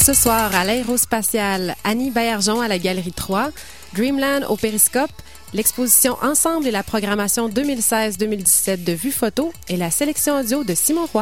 Ce soir, à l'Aérospatiale, Annie Baillargeon à la Galerie 3, Dreamland au Périscope, l'exposition Ensemble et la programmation 2016-2017 de Vue Photo et la sélection audio de Simon Roy.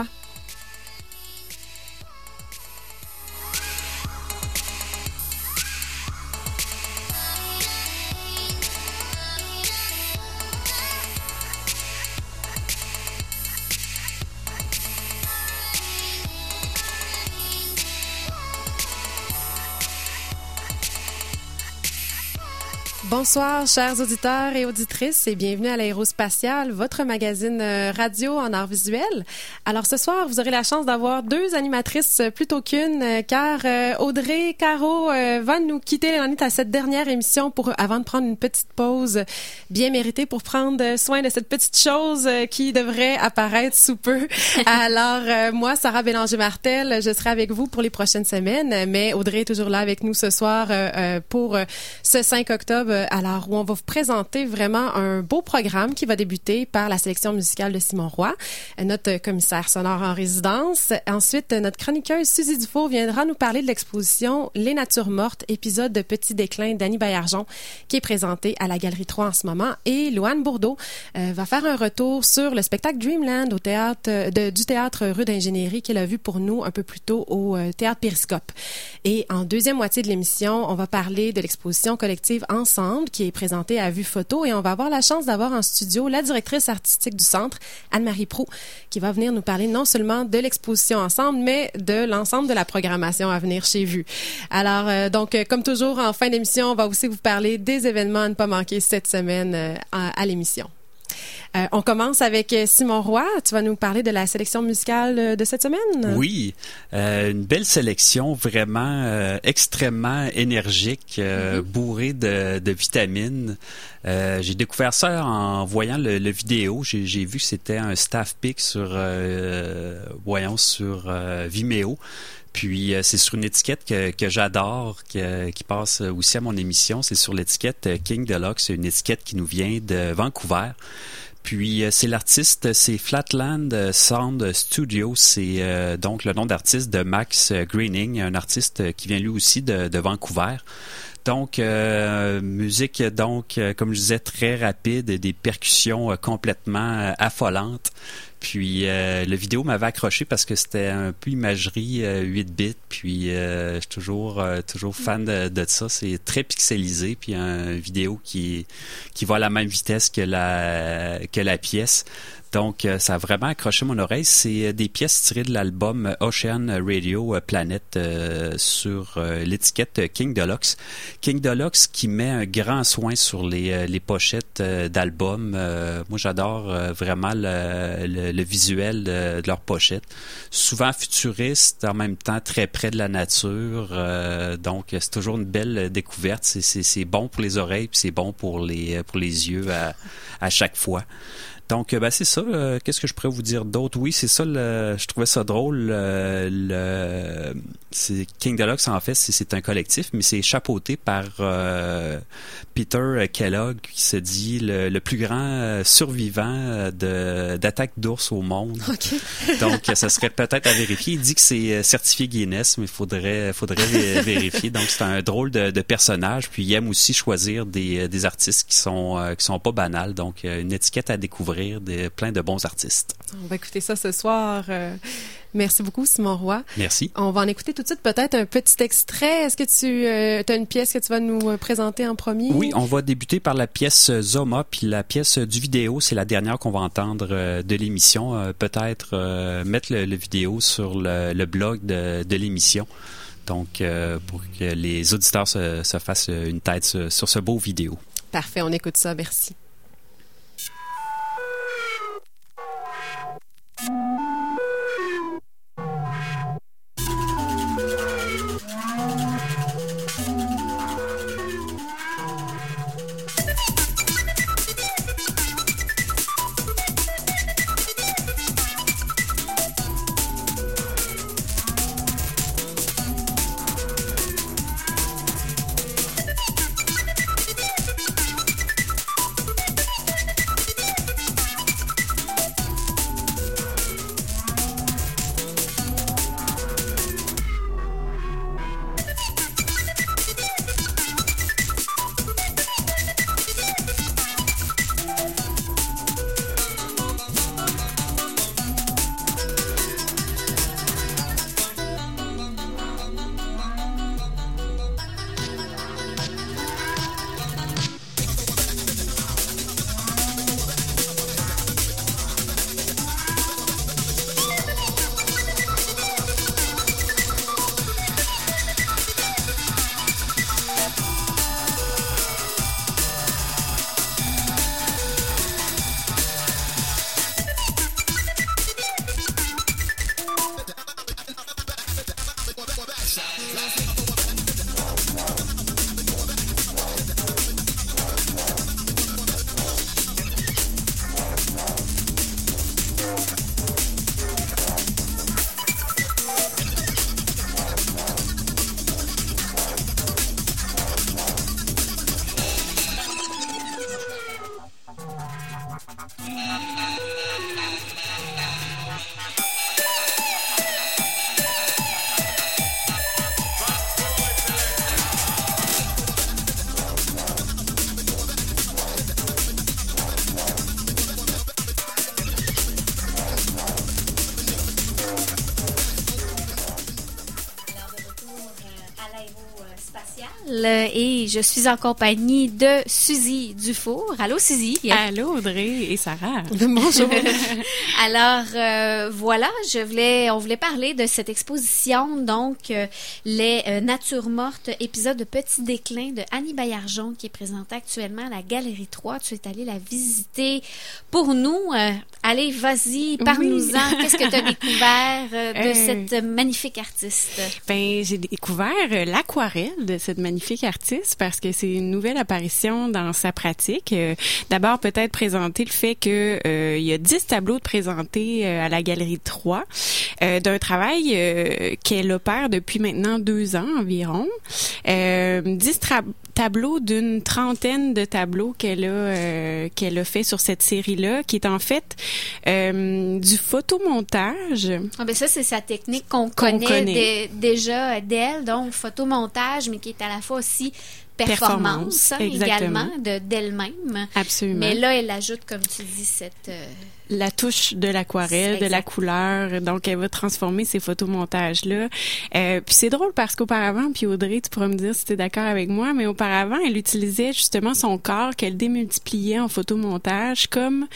Bonsoir, chers auditeurs et auditrices, et bienvenue à l'Aérospatiale, votre magazine radio en art visuel. Alors ce soir, vous aurez la chance d'avoir deux animatrices plutôt qu'une, car Audrey Caro va nous quitter. On est à cette dernière émission avant de prendre une petite pause bien méritée pour prendre soin de cette petite chose qui devrait apparaître sous peu. Alors moi, Sarah Bélanger-Martel, je serai avec vous pour les prochaines semaines, mais Audrey est toujours là avec nous ce soir pour ce 5 octobre. Alors, où on va vous présenter vraiment un beau programme qui va débuter par la sélection musicale de Simon Roy, notre commissaire sonore en résidence. Ensuite, notre chroniqueuse Suzy Dufault viendra nous parler de l'exposition Les Natures mortes, épisode de Petit déclin d'Annie Baillargeon, qui est présentée à la Galerie 3 en ce moment. Et Louane Bourdeau va faire un retour sur le spectacle Dreamland au théâtre du théâtre rue d'Ingénierie qu'elle a vu pour nous un peu plus tôt au théâtre Périscope. Et en deuxième moitié de l'émission, on va parler de l'exposition collective Ensemble, qui est présentée à Vue Photo, et on va avoir la chance d'avoir en studio la directrice artistique du centre, Anne-Marie Proulx, qui va venir nous parler non seulement de l'exposition Ensemble, mais de l'ensemble de la programmation à venir chez Vue. Alors, donc, comme toujours, en fin d'émission, on va aussi vous parler des événements à ne pas manquer cette semaine à l'émission. On commence avec Simon Roy. Tu vas nous parler de la sélection musicale de cette semaine? Oui, une belle sélection, vraiment extrêmement énergique, bourrée de vitamines. J'ai découvert ça en voyant le vidéo. J'ai vu que c'était un staff pick sur Vimeo. Puis c'est sur une étiquette que j'adore, qui passe aussi à mon émission. C'est sur l'étiquette King Deluxe, une étiquette qui nous vient de Vancouver. Puis c'est l'artiste, c'est Flatland Sound Studio, c'est donc le nom d'artiste de Max Greening, un artiste qui vient lui aussi de Vancouver. Donc, musique, comme je disais, très rapide, des percussions complètement affolantes. Puis, le vidéo m'avait accroché parce que c'était un peu imagerie 8 bits. Puis, je suis toujours fan de ça. C'est très pixelisé. Puis, une vidéo qui va à la même vitesse que la pièce. Donc, ça a vraiment accroché mon oreille. C'est des pièces tirées de l'album Ocean Radio Planet sur l'étiquette King Deluxe. King Deluxe qui met un grand soin sur les pochettes d'albums. Moi, j'adore vraiment le visuel de leurs pochettes. Souvent futuriste, en même temps très près de la nature. Donc, c'est toujours une belle découverte. C'est bon pour les oreilles puis c'est bon pour les yeux à chaque fois. Donc, c'est ça. Qu'est-ce que je pourrais vous dire d'autre? Oui, c'est ça. Je trouvais ça drôle. C'est King Deluxe, en fait, c'est un collectif, mais c'est chapeauté par Peter Kellogg, qui se dit le plus grand survivant d'attaque d'ours au monde. Okay. Donc, ça serait peut-être à vérifier. Il dit que c'est certifié Guinness, mais il faudrait vérifier. Donc, c'est un drôle de personnage. Puis, il aime aussi choisir des artistes qui sont pas banals. Donc, une étiquette à découvrir plein de bons artistes. On va écouter ça ce soir. Merci beaucoup, Simon Roy. Merci. On va en écouter tout de suite peut-être un petit extrait. Est-ce que tu as une pièce que tu vas nous présenter en premier? Oui, on va débuter par la pièce Zoma, puis la pièce du vidéo, c'est la dernière qu'on va entendre de l'émission. Peut-être mettre le vidéo sur le blog de l'émission. Donc, pour que les auditeurs se fassent une tête sur ce beau vidéo. Parfait, on écoute ça. Merci. Et je suis en compagnie de Suzy Dufour. Allô, Suzy. Allô, Audrey et Sarah. Bonjour. Alors, voilà, on voulait parler de cette exposition, donc, les Natures mortes, épisode de Petit déclin de Annie Baillargeon, qui est présentée actuellement à la Galerie 3. Tu es allée la visiter pour nous. Allez, vas-y, parle-nous-en. Oui. Qu'est-ce que tu as découvert de cette magnifique artiste? Ben, j'ai découvert l'aquarelle de cette magnifique artiste parce que c'est une nouvelle apparition dans sa pratique. D'abord, peut-être présenter le fait que il y a 10 tableaux de présentés à la Galerie 3 d'un travail qu'elle opère depuis maintenant 2 ans environ. 10 tableaux d'une trentaine de tableaux qu'elle a fait sur cette série-là, qui est en fait du photomontage. Ah ben ça, c'est sa technique qu'on connaît déjà d'elle, donc photomontage, mais qui est à la fois aussi performance également d'elle-même. Absolument. Mais là, elle ajoute, comme tu dis, la touche de l'aquarelle, de la couleur. Donc, elle va transformer ces photomontages-là. Puis c'est drôle parce qu'auparavant, puis Audrey, tu pourras me dire si tu es d'accord avec moi, mais auparavant, elle utilisait justement son corps qu'elle démultipliait en photomontage comme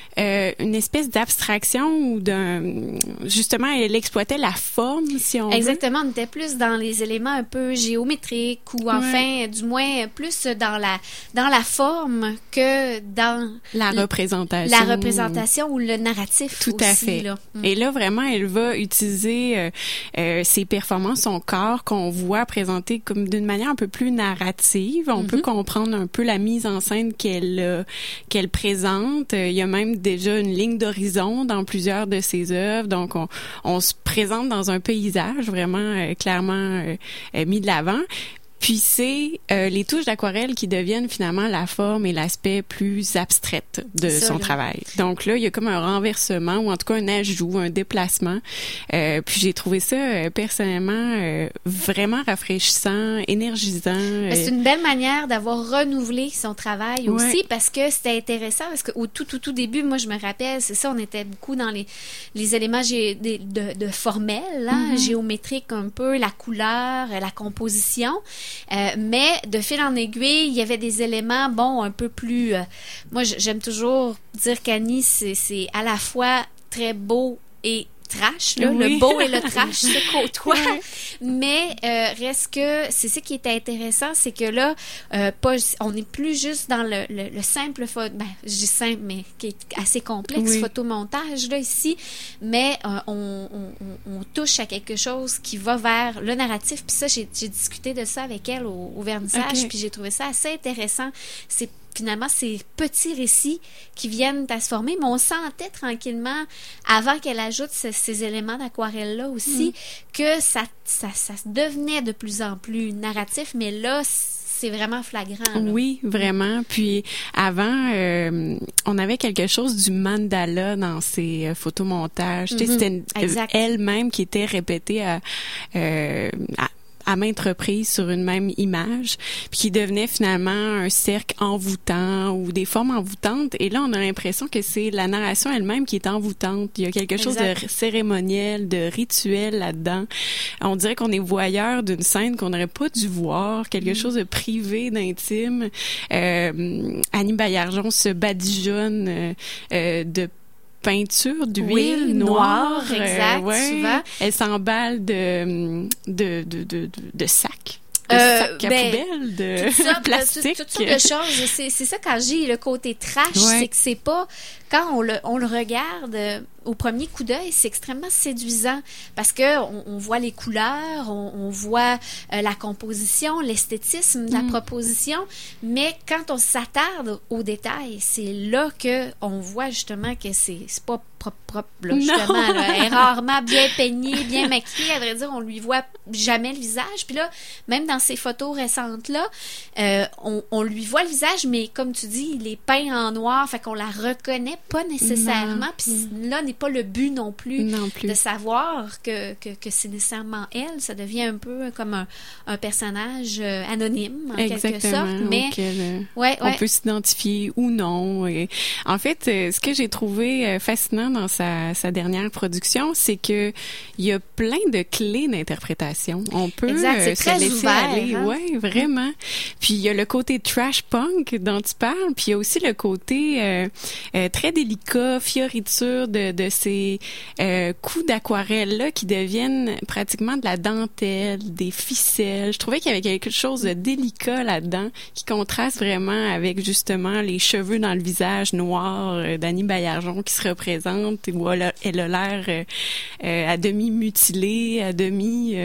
une espèce d'abstraction ou justement, elle exploitait la forme, si on veut. Exactement, on était plus dans les éléments un peu géométriques ou enfin, du moins, plus dans la forme que dans la représentation. La représentation ou le narratif. Tout aussi, à fait. Là. Et là, vraiment, elle va utiliser ses performances, son corps qu'on voit présenté comme d'une manière un peu plus narrative. On peut comprendre un peu la mise en scène qu'elle présente. Il y a même déjà une ligne d'horizon dans plusieurs de ses œuvres. Donc, on se présente dans un paysage vraiment clairement mis de l'avant. Puis c'est les touches d'aquarelle qui deviennent finalement la forme et l'aspect plus abstraite de son travail. Donc là, il y a comme un renversement ou en tout cas un ajout, un déplacement. Puis j'ai trouvé ça personnellement vraiment rafraîchissant, énergisant. C'est une belle manière d'avoir renouvelé son travail aussi parce que c'était intéressant parce qu'au tout début, moi je me rappelle, c'est ça, on était beaucoup dans les éléments de formels, hein, géométriques un peu, la couleur, la composition. Mais de fil en aiguille, il y avait des éléments, un peu plus... moi, j'aime toujours dire qu'Annie, c'est à la fois très beau et trash, là, le beau et le trash se côtoient, mais reste que c'est ça qui est intéressant, c'est que là, on n'est plus juste dans le simple, je dis simple, mais qui est assez complexe, photomontage, là, ici, mais on touche à quelque chose qui va vers le narratif, puis ça, j'ai discuté de ça avec elle au vernissage, puis j'ai trouvé ça assez intéressant. C'est finalement, ces petits récits qui viennent à se former, mais on sentait tranquillement, avant qu'elle ajoute ces éléments d'aquarelle-là aussi, que ça devenait de plus en plus narratif, mais là, c'est vraiment flagrant. Là. Oui, vraiment. Puis avant, on avait quelque chose du mandala dans ses photomontages. Tu sais, c'était elle-même qui était répétée à maintes reprises sur une même image, puis qui devenait finalement un cercle envoûtant ou des formes envoûtantes. Et là, on a l'impression que c'est la narration elle-même qui est envoûtante. Il y a quelque chose de cérémoniel, de rituel là-dedans. On dirait qu'on est voyeur d'une scène qu'on n'aurait pas dû voir, quelque chose de privé, d'intime. Annie Baillargeon se badigeonne de peinture d'huile noire, exact, souvent. Elle s'emballe de sacs. Sacs à poubelle, de plastique. Toutes sortes de choses. C'est ça quand j'ai le côté trash, c'est que c'est pas... Quand on le regarde au premier coup d'œil, c'est extrêmement séduisant parce que on voit les couleurs, on voit la composition, l'esthétisme de la proposition, mais quand on s'attarde aux détails, c'est là que on voit justement que c'est pas propre là, justement. Là, elle est rarement bien peignée, bien maquillée. À vrai dire, on lui voit jamais le visage. Puis là, même dans ces photos récentes-là, on lui voit le visage, mais comme tu dis, il est peint en noir, fait qu'on la reconnaît pas nécessairement. Puis là n'est pas le but non plus de savoir que c'est nécessairement elle. Ça devient un peu comme un personnage anonyme, en quelque sorte. Mais on peut s'identifier ou non. Et en fait, ce que j'ai trouvé fascinant dans sa dernière production, c'est que il y a plein de clés d'interprétation. On peut se laisser aller. Hein? Ouais, vraiment. Puis il y a le côté trash punk dont tu parles, puis il y a aussi le côté très délicat, fioriture de ces coups d'aquarelle là qui deviennent pratiquement de la dentelle, des ficelles. Je trouvais qu'il y avait quelque chose de délicat là-dedans qui contraste vraiment avec justement les cheveux dans le visage noir d'Annie Baillargeon qui se représente, où elle a l'air à demi mutilée, à demi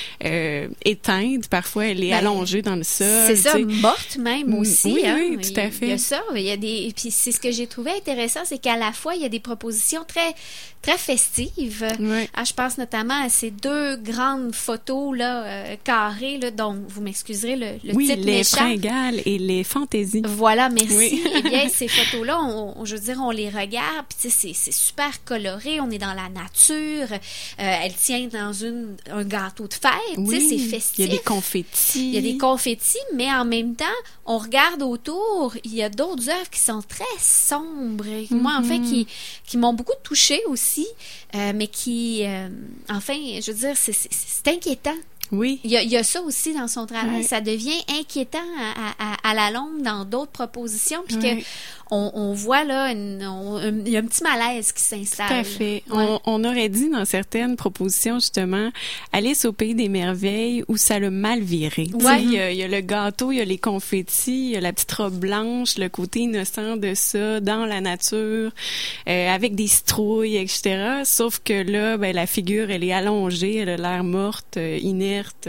éteinte. Parfois, elle est allongée dans le sol. C'est ça, morte même aussi. Oui, hein? oui, tout à fait. Il y a ça. Il y a des. Puis c'est ce que j'ai trouvé intéressant, c'est qu'à la fois il y a des propositions très très festives. Oui. Je pense notamment à ces deux grandes photos là carrées là, dont vous m'excuserez le titre les méchant. fringales et les fantaisies. Voilà, merci. Oui. Eh bien, ces photos-là, je veux dire, on les regarde, puis tu sais, c'est super coloré, on est dans la nature, elle tient dans un gâteau de fête, tu sais, c'est festif. Il y a des confettis. Il y a des confettis, mais en même temps, on regarde autour, il y a d'autres œuvres qui sont très sombres, moi, en fait, qui m'ont beaucoup touchée aussi, mais qui, enfin, je veux dire, c'est inquiétant. Oui. Il y a ça aussi dans son travail. Oui. Ça devient inquiétant à la longue dans d'autres propositions, puis que on voit là, il y a un petit malaise qui s'installe. Tout à fait. Ouais. On aurait dit dans certaines propositions, justement, Alice au pays des merveilles où ça l'a mal viré. Ouais. Il y a le gâteau, il y a les confettis, il y a la petite robe blanche, le côté innocent de ça, dans la nature, avec des citrouilles, etc. Sauf que là, la figure, elle est allongée, elle a l'air morte, inerte,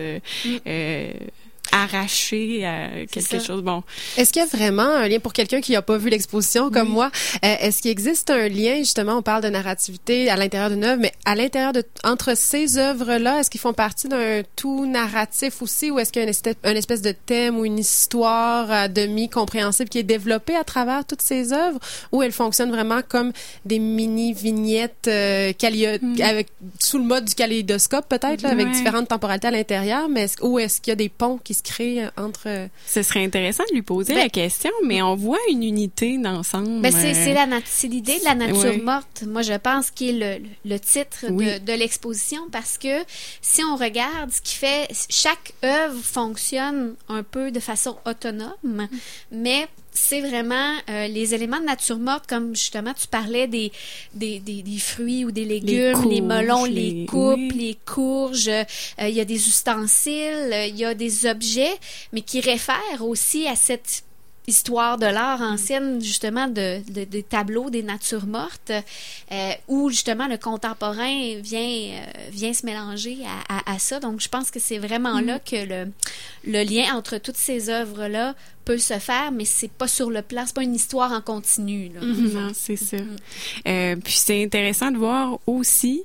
arrachée à quelque chose. Bon. Est-ce qu'il y a vraiment un lien pour quelqu'un qui n'a pas vu l'exposition comme moi? Est-ce qu'il existe un lien, justement, on parle de narrativité à l'intérieur d'une œuvre, mais à l'intérieur entre ces œuvres-là, est-ce qu'ils font partie d'un tout narratif aussi, ou est-ce qu'il y a une espèce de thème ou une histoire à demi compréhensible qui est développée à travers toutes ces œuvres, ou elles fonctionnent vraiment comme des mini-vignettes avec, sous le mode du kaléidoscope, peut-être, là, avec différentes temporalités à l'intérieur, mais ou est-ce qu'il y a des ponts qui se créent entre... Ce serait intéressant de lui poser la question, mais on voit une unité d'ensemble. C'est l'idée de la nature morte, moi je pense, qui est le titre de l'exposition, parce que si on regarde ce qui fait, chaque œuvre fonctionne un peu de façon autonome, mais c'est vraiment les éléments de nature morte, comme justement tu parlais des fruits ou des légumes, les melons, les coupes, les courges, il y a des ustensiles, il y a des objets, mais qui réfèrent aussi à cette histoire de l'art ancienne, justement, des tableaux des natures mortes, où justement le contemporain vient se mélanger à ça. Donc, je pense que c'est vraiment là que le lien entre toutes ces œuvres-là peut se faire, mais c'est pas sur le plan, c'est pas une histoire en continu. Là. Non, c'est ça. Puis c'est intéressant de voir aussi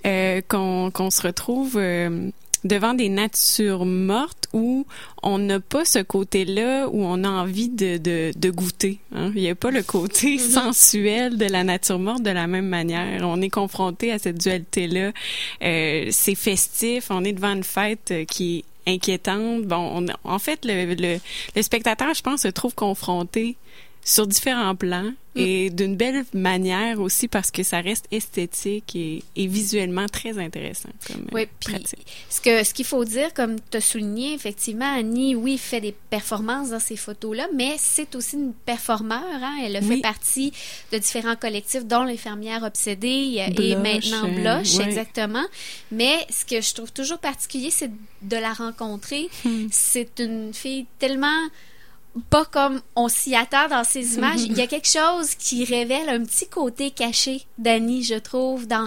qu'on se retrouve devant des natures mortes où on n'a pas ce côté-là où on a envie de goûter. Hein? Il n'y a pas le côté sensuel de la nature morte de la même manière. On est confronté à cette dualité-là. C'est festif, on est devant une fête qui est inquiétante. Bon, en fait, le spectateur, je pense, se trouve confronté sur différents plans et d'une belle manière aussi, parce que ça reste esthétique et visuellement très intéressant comme pratique. Ce qu'il faut dire, comme tu as souligné, effectivement, Annie, oui, fait des performances dans ces photos-là, mais c'est aussi une performeur. Hein? Elle a fait partie de différents collectifs, dont les Fermières obsédées et maintenant Bloch, exactement. Mais ce que je trouve toujours particulier, c'est de la rencontrer. C'est une fille tellement... pas comme on s'y attend dans ces images. Il y a quelque chose qui révèle un petit côté caché d'Annie, je trouve, dans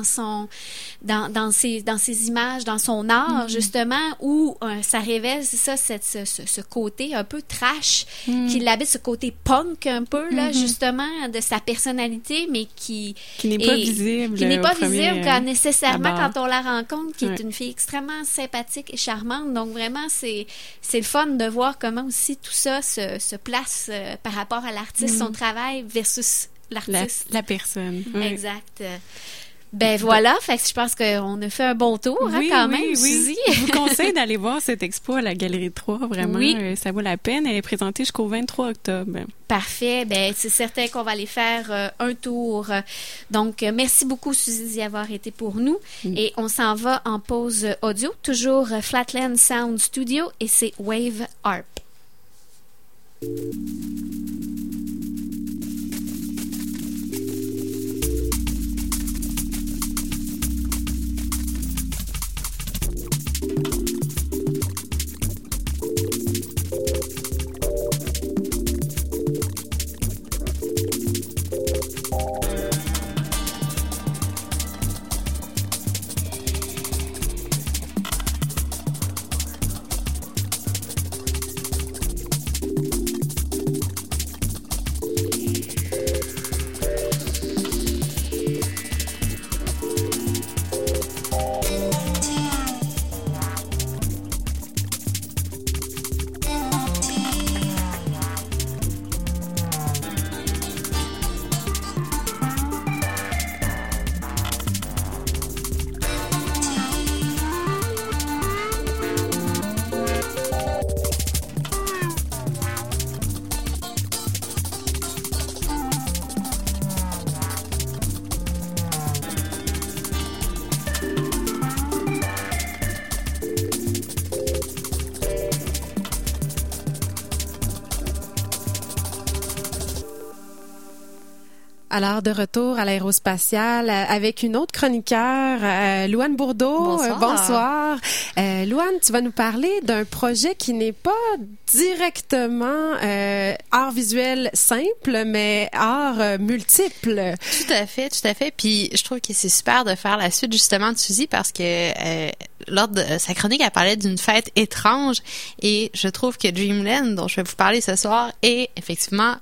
ses images, dans son art, justement, où ça révèle, c'est ça, ce côté un peu trash qui l'habite, ce côté punk un peu, là, justement, de sa personnalité, mais qui n'est pas visible. Qui n'est pas visible quand on la rencontre, qui est une fille extrêmement sympathique et charmante. Donc, vraiment, c'est le fun de voir comment aussi tout ça se place par rapport à l'artiste, son travail versus l'artiste. La personne. Oui. Exact. Ben voilà, fait que je pense qu'on a fait un bon tour quand même, Suzy. Je vous conseille d'aller voir cette expo à la Galerie 3, vraiment, ça vaut la peine. Elle est présentée jusqu'au 23 octobre. Parfait, ben c'est certain qu'on va aller faire un tour. Donc, merci beaucoup Suzy d'y avoir été pour nous. Et on s'en va en pause audio, toujours Flatland Sound Studio et c'est Wave Harp. Alors, de retour à l'aérospatiale avec une autre chroniqueur, Louane Bourdeau. Bonsoir. Louane, tu vas nous parler d'un projet qui n'est pas directement art visuel simple, mais art multiple. Tout à fait. Puis je trouve que c'est super de faire la suite justement de Suzy parce que lors de sa chronique, elle parlait d'une fête étrange et je trouve que Dreamland, dont je vais vous parler ce soir, est effectivement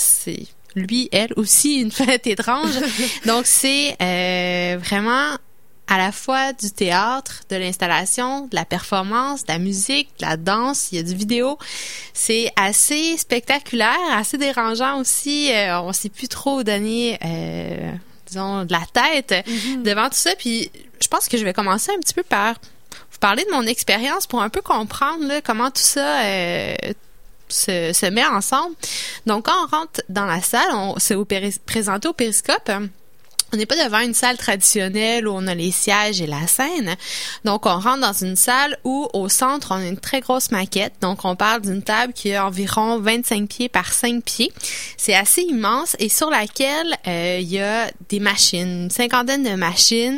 elle aussi une fête étrange. Donc c'est vraiment à la fois du théâtre, de l'installation, de la performance, de la musique, de la danse, il y a du vidéo. C'est assez spectaculaire, assez dérangeant aussi. On sait plus trop où donner disons de la tête devant tout ça. Puis je pense que je vais commencer un petit peu par vous parler de mon expérience pour un peu comprendre là, comment tout ça se met ensemble. Donc, quand on rentre dans la salle, c'est présenté au périscope. On n'est pas devant une salle traditionnelle où on a les sièges et la scène. Donc, on rentre dans une salle où, au centre, on a une très grosse maquette. Donc, on parle d'une table qui a environ 25 pieds par 5 pieds. C'est assez immense et sur laquelle il y a des machines, une cinquantaine de machines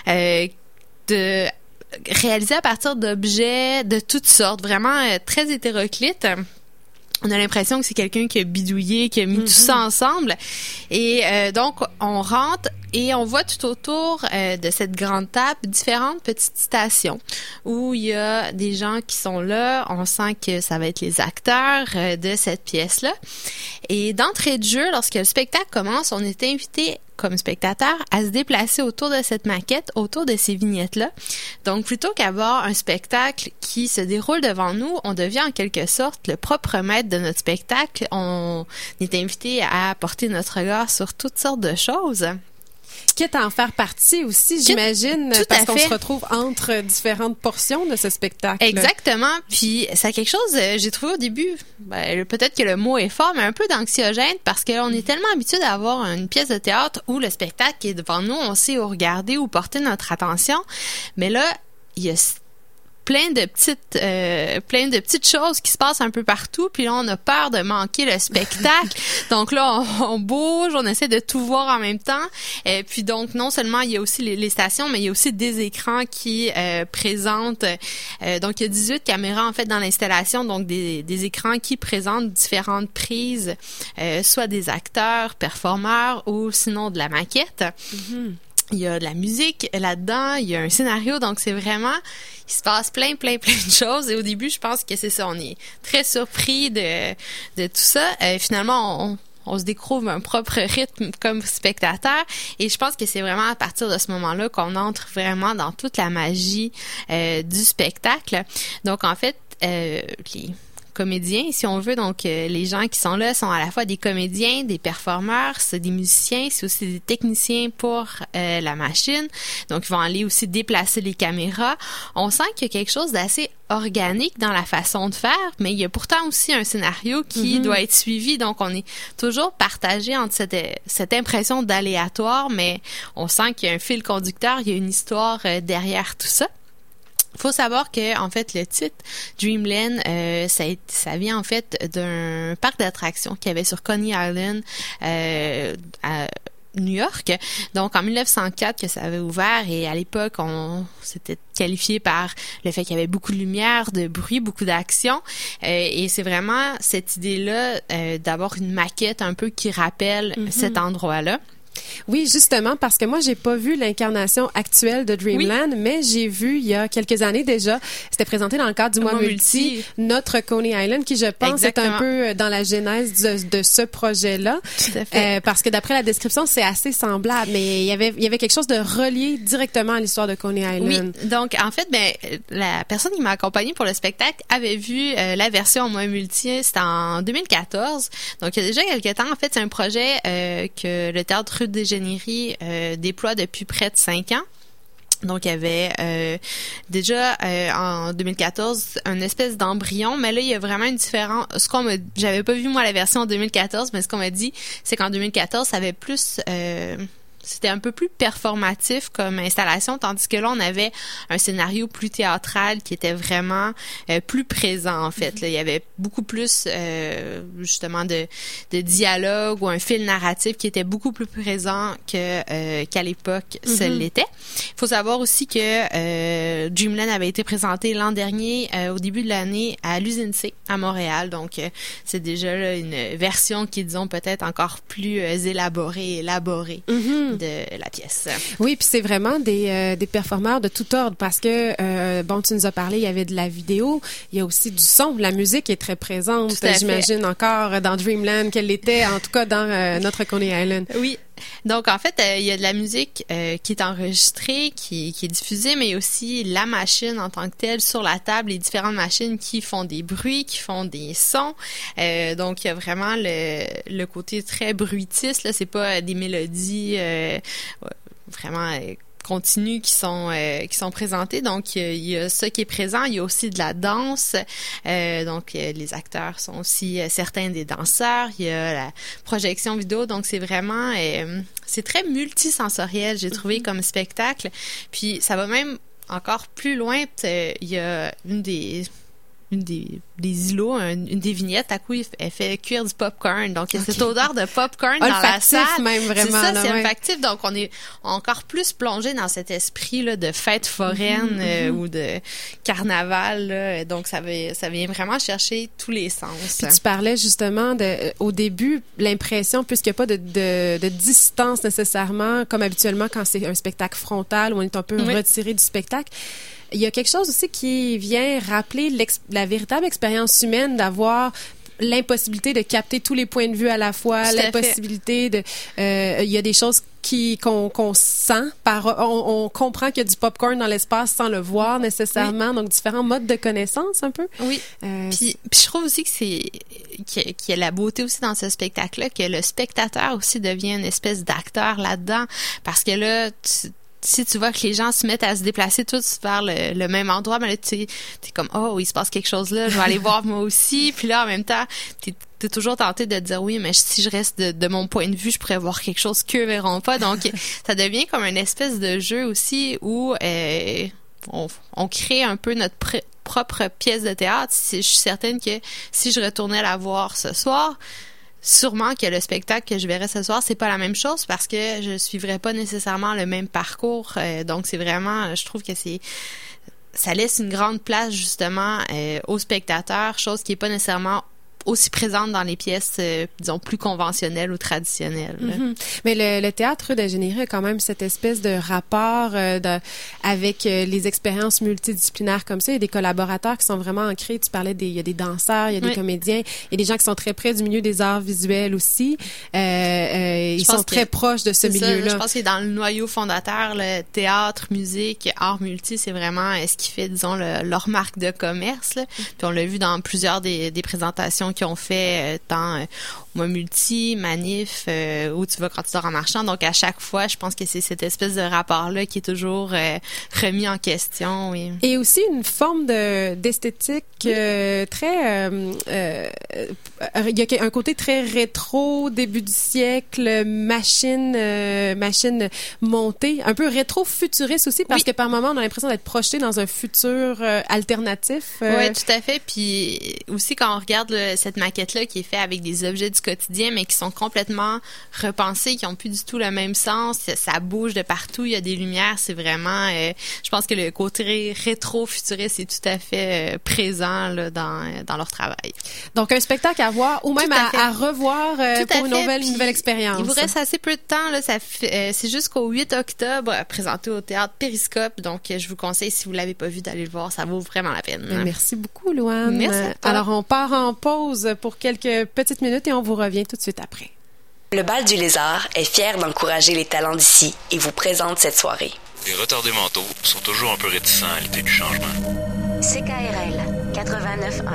réalisées à partir d'objets de toutes sortes, vraiment très hétéroclites. On a l'impression que c'est quelqu'un qui a bidouillé, qui a mis tout ça ensemble. Et donc, on rentre et on voit tout autour de cette grande table différentes petites stations où il y a des gens qui sont là. On sent que ça va être les acteurs de cette pièce-là. Et d'entrée de jeu, lorsque le spectacle commence, on est invité comme spectateur à se déplacer autour de cette maquette, autour de ces vignettes-là. Donc, plutôt qu'avoir un spectacle qui se déroule devant nous, on devient en quelque sorte le propre maître de notre spectacle. On est invité à porter notre regard sur toutes sortes de choses. Quitte à en faire partie aussi, j'imagine, parce qu'on se retrouve entre différentes portions de ce spectacle. Exactement. Puis, c'est quelque chose, j'ai trouvé au début, peut-être que le mot est fort, mais un peu d'anxiogène parce qu'on est tellement habitué d'avoir une pièce de théâtre où le spectacle est devant nous, on sait où regarder, où porter notre attention. Mais là, il y a plein de petites choses qui se passent un peu partout, puis là on a peur de manquer le spectacle. Donc là on bouge, on essaie de tout voir en même temps. Et puis donc non seulement il y a aussi les stations, mais il y a aussi des écrans qui présentent donc il y a 18 caméras en fait dans l'installation, donc des écrans qui présentent différentes prises, soit des acteurs, performeurs ou sinon de la maquette. Il y a de la musique là-dedans, il y a un scénario, donc c'est vraiment, il se passe plein de choses. Et au début, je pense que c'est ça, on est très surpris de tout ça. Finalement, on se découvre un propre rythme comme spectateur. Et je pense que c'est vraiment à partir de ce moment-là qu'on entre vraiment dans toute la magie du spectacle. Donc en fait, comédiens, si on veut. Donc, les gens qui sont là sont à la fois des comédiens, des performeurs, c'est des musiciens, c'est aussi des techniciens pour la machine. Donc, ils vont aller aussi déplacer les caméras. On sent qu'il y a quelque chose d'assez organique dans la façon de faire, mais il y a pourtant aussi un scénario qui doit être suivi. Donc, on est toujours partagé entre cette impression d'aléatoire, mais on sent qu'il y a un fil conducteur, il y a une histoire derrière tout ça. Faut savoir que en fait le titre Dreamland ça vient en fait d'un parc d'attractions qu'il y avait sur Coney Island à New York. Donc en 1904 que ça avait ouvert, et à l'époque on s'était qualifié par le fait qu'il y avait beaucoup de lumière, de bruit, beaucoup d'action, et c'est vraiment cette idée-là d'avoir une maquette un peu qui rappelle cet endroit-là. Oui, justement, parce que moi, j'ai pas vu l'incarnation actuelle de Dreamland, mais j'ai vu il y a quelques années déjà, c'était présenté dans le cadre du mois multi, notre Coney Island, qui, je pense, est un peu dans la genèse de ce projet-là. Tout à fait. Parce que d'après la description, c'est assez semblable, mais il y avait quelque chose de relié directement à l'histoire de Coney Island. Oui, donc en fait, la personne qui m'a accompagnée pour le spectacle avait vu la version au mois multi, c'était en 2014. Donc il y a déjà quelques temps, en fait, c'est un projet que le Théâtre Rue des Généries déploie depuis près de 5 ans. Donc, il y avait déjà en 2014 une espèce d'embryon, mais là, il y a vraiment une différence. J'avais pas vu moi la version en 2014, mais ce qu'on m'a dit, c'est qu'en 2014, ça avait plus... c'était un peu plus performatif comme installation, tandis que là, on avait un scénario plus théâtral qui était vraiment plus présent, en fait. Là, il y avait beaucoup plus, justement, de dialogue ou un fil narratif qui était beaucoup plus présent qu'à l'époque, ça l'était. Il faut savoir aussi que Dreamland avait été présenté l'an dernier, au début de l'année, à l'Usine C, à Montréal. Donc, c'est déjà là, une version qui est, disons, peut-être encore plus élaborée de la pièce. Oui, puis c'est vraiment des performeurs de tout ordre, parce que, bon, tu nous as parlé, il y avait de la vidéo, il y a aussi du son, la musique est très présente, j'imagine, encore dans Dreamland qu'elle l'était, en tout cas dans notre Coney Island. Oui. Donc, en fait, il y a de la musique qui est enregistrée, qui est diffusée, mais il y a aussi la machine en tant que telle sur la table, les différentes machines qui font des bruits, qui font des sons. Donc, il y a vraiment le côté très bruitiste, là. C'est pas des mélodies vraiment continues qui sont présentées. Donc, il y a ça qui est présent. Il y a aussi de la danse. Donc, les acteurs sont aussi certains des danseurs. Il y a la projection vidéo. Donc, c'est vraiment... c'est très multisensoriel, j'ai trouvé, comme spectacle. Puis, ça va même encore plus loin. Il y a une des îlots, une des vignettes, à coup, elle fait cuire du popcorn. Donc, il y a cette odeur de popcorn dans la salle. Même, vraiment. C'est ça, là, c'est olfactif. Donc, on est encore plus plongé dans cet esprit là de fête foraine ou de carnaval. Là. Donc, ça vient vraiment chercher tous les sens. Puis tu parlais justement au début, l'impression, puisqu'il n'y a pas de distance nécessairement, comme habituellement quand c'est un spectacle frontal où on est un peu retiré du spectacle. Il y a quelque chose aussi qui vient rappeler la véritable expérience humaine d'avoir l'impossibilité de capter tous les points de vue à la fois, l'impossibilité de... il y a des choses qu'on sent, on comprend qu'il y a du popcorn dans l'espace sans le voir nécessairement, donc différents modes de connaissance un peu. Oui. Puis je trouve aussi que qu'il y a la beauté aussi dans ce spectacle-là, que le spectateur aussi devient une espèce d'acteur là-dedans, parce que là, si tu vois que les gens se mettent à se déplacer tous vers le même endroit, ben là, t'es comme, oh, il se passe quelque chose là, je vais aller voir moi aussi. Puis là, en même temps, t'es toujours tenté de te dire, oui, mais si je reste de mon point de vue, je pourrais voir quelque chose qu'eux verront pas. Donc, ça devient comme une espèce de jeu aussi où on crée un peu notre propre pièce de théâtre. Je suis certaine que si je retournais la voir ce soir, sûrement que le spectacle que je verrais ce soir, c'est pas la même chose parce que je suivrais pas nécessairement le même parcours. Donc, c'est vraiment, je trouve que ça laisse une grande place, justement, aux spectateurs, chose qui est pas nécessairement aussi présente dans les pièces, disons, plus conventionnelles ou traditionnelles. Mais le théâtre d'ingénierie a quand même cette espèce de rapport avec les expériences multidisciplinaires comme ça. Il y a des collaborateurs qui sont vraiment ancrés. Tu parlais il y a des danseurs, il y a des comédiens, il y a des gens qui sont très près du milieu des arts visuels aussi. Ils sont très proches de ce milieu-là. Je pense que dans le noyau fondateur, le théâtre, musique, art multi, c'est vraiment ce qui fait, disons, leur marque de commerce. Là. Puis on l'a vu dans plusieurs des présentations qu'ils ont fait, tant Moi Multi, Manif, Où tu vas quand tu dors en marchant. Donc à chaque fois, je pense que c'est cette espèce de rapport-là qui est toujours remis en question. Oui. Et aussi une forme d'esthétique très... il y a un côté très rétro, début du siècle, machine montée, un peu rétro-futuriste aussi, parce que par moments, on a l'impression d'être projeté dans un futur alternatif. Oui, tout à fait. Puis aussi, quand on regarde cette maquette-là qui est faite avec des objets du quotidien, mais qui sont complètement repensés, qui n'ont plus du tout le même sens, ça bouge de partout, il y a des lumières, c'est vraiment... je pense que le côté rétro-futuriste est tout à fait présent là, dans leur travail. Donc, un spectacle à voir ou même à revoir pour une nouvelle expérience. Il vous reste assez peu de temps. Là, c'est jusqu'au 8 octobre, présenté au Théâtre Périscope. Donc, je vous conseille, si vous ne l'avez pas vu, d'aller le voir. Ça vaut vraiment la peine. Merci beaucoup, Louane. Merci à toi. Alors, on part en pause pour quelques petites minutes et on vous revient tout de suite après. Le Bal du Lézard est fier d'encourager les talents d'ici et vous présente cette soirée. Les retardés mentaux sont toujours un peu réticents à l'idée du changement. CKRL 89.1.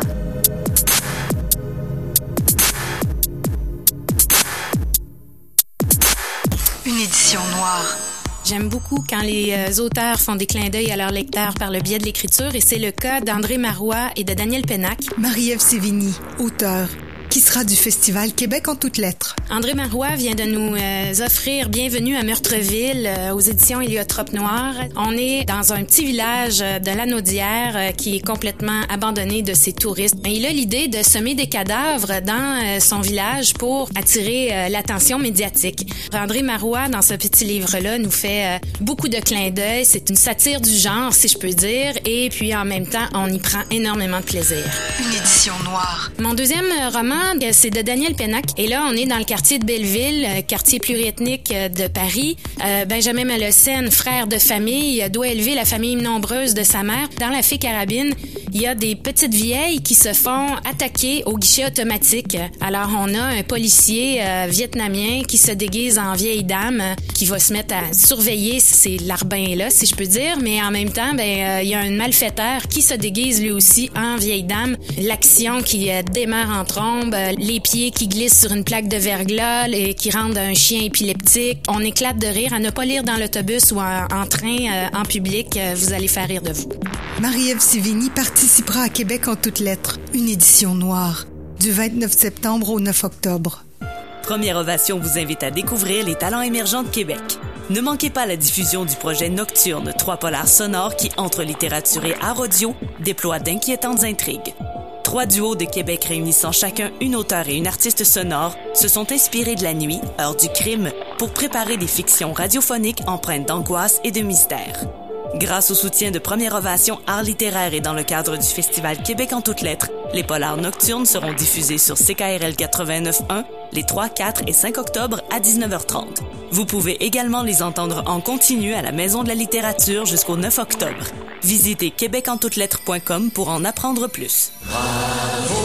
Une édition noire. J'aime beaucoup quand les auteurs font des clins d'œil à leurs lecteurs par le biais de l'écriture, et c'est le cas d'André Marois et de Daniel Pénac. Marie-Ève Sévigny, auteur, qui sera du Festival Québec en toutes lettres. André Marois vient de nous offrir Bienvenue à Meurtreville aux éditions Héliotrope Noir. On est dans un petit village de la Naudière qui est complètement abandonné de ses touristes. Il a l'idée de semer des cadavres dans son village pour attirer l'attention médiatique. André Marois, dans ce petit livre-là, nous fait beaucoup de clins d'œil. C'est une satire du genre, si je peux dire, et puis en même temps, on y prend énormément de plaisir. Une édition noire. Mon deuxième roman, c'est de Daniel Pénac. Et là, on est dans le quartier de Belleville, quartier pluriethnique de Paris. Benjamin Malocène, frère de famille, doit élever la famille nombreuse de sa mère. Dans la fée carabine, il y a des petites vieilles qui se font attaquer au guichet automatique. Alors, on a un policier vietnamien qui se déguise en vieille dame, qui va se mettre à surveiller ces larbins-là, si je peux dire. Mais en même temps, il y a un malfaiteur qui se déguise lui aussi en vieille dame. L'action qui démarre en trombe, les pieds qui glissent sur une plaque de verglas et qui rendent un chien épileptique. On éclate de rire. À ne pas lire dans l'autobus ou en train, en public, vous allez faire rire de vous. Marie-Ève Sévigny participera à Québec en toutes lettres, une édition noire, du 29 septembre au 9 octobre. Première Ovation vous invite à découvrir les talents émergents de Québec. Ne manquez pas la diffusion du projet Nocturne, 3 polars sonores qui, entre littérature et art audio, déploient d'inquiétantes intrigues. 3 duos de Québec réunissant chacun une auteure et une artiste sonore se sont inspirés de la nuit, heure du crime, pour préparer des fictions radiophoniques empreintes d'angoisse et de mystère. Grâce au soutien de Première Ovation Art littéraire et dans le cadre du Festival Québec en toutes lettres, les polars nocturnes seront diffusés sur CKRL 89.1 les 3, 4 et 5 octobre à 19h30. Vous pouvez également les entendre en continu à la Maison de la littérature jusqu'au 9 octobre. Visitez québecentouteslettres.com pour en apprendre plus. Bravo,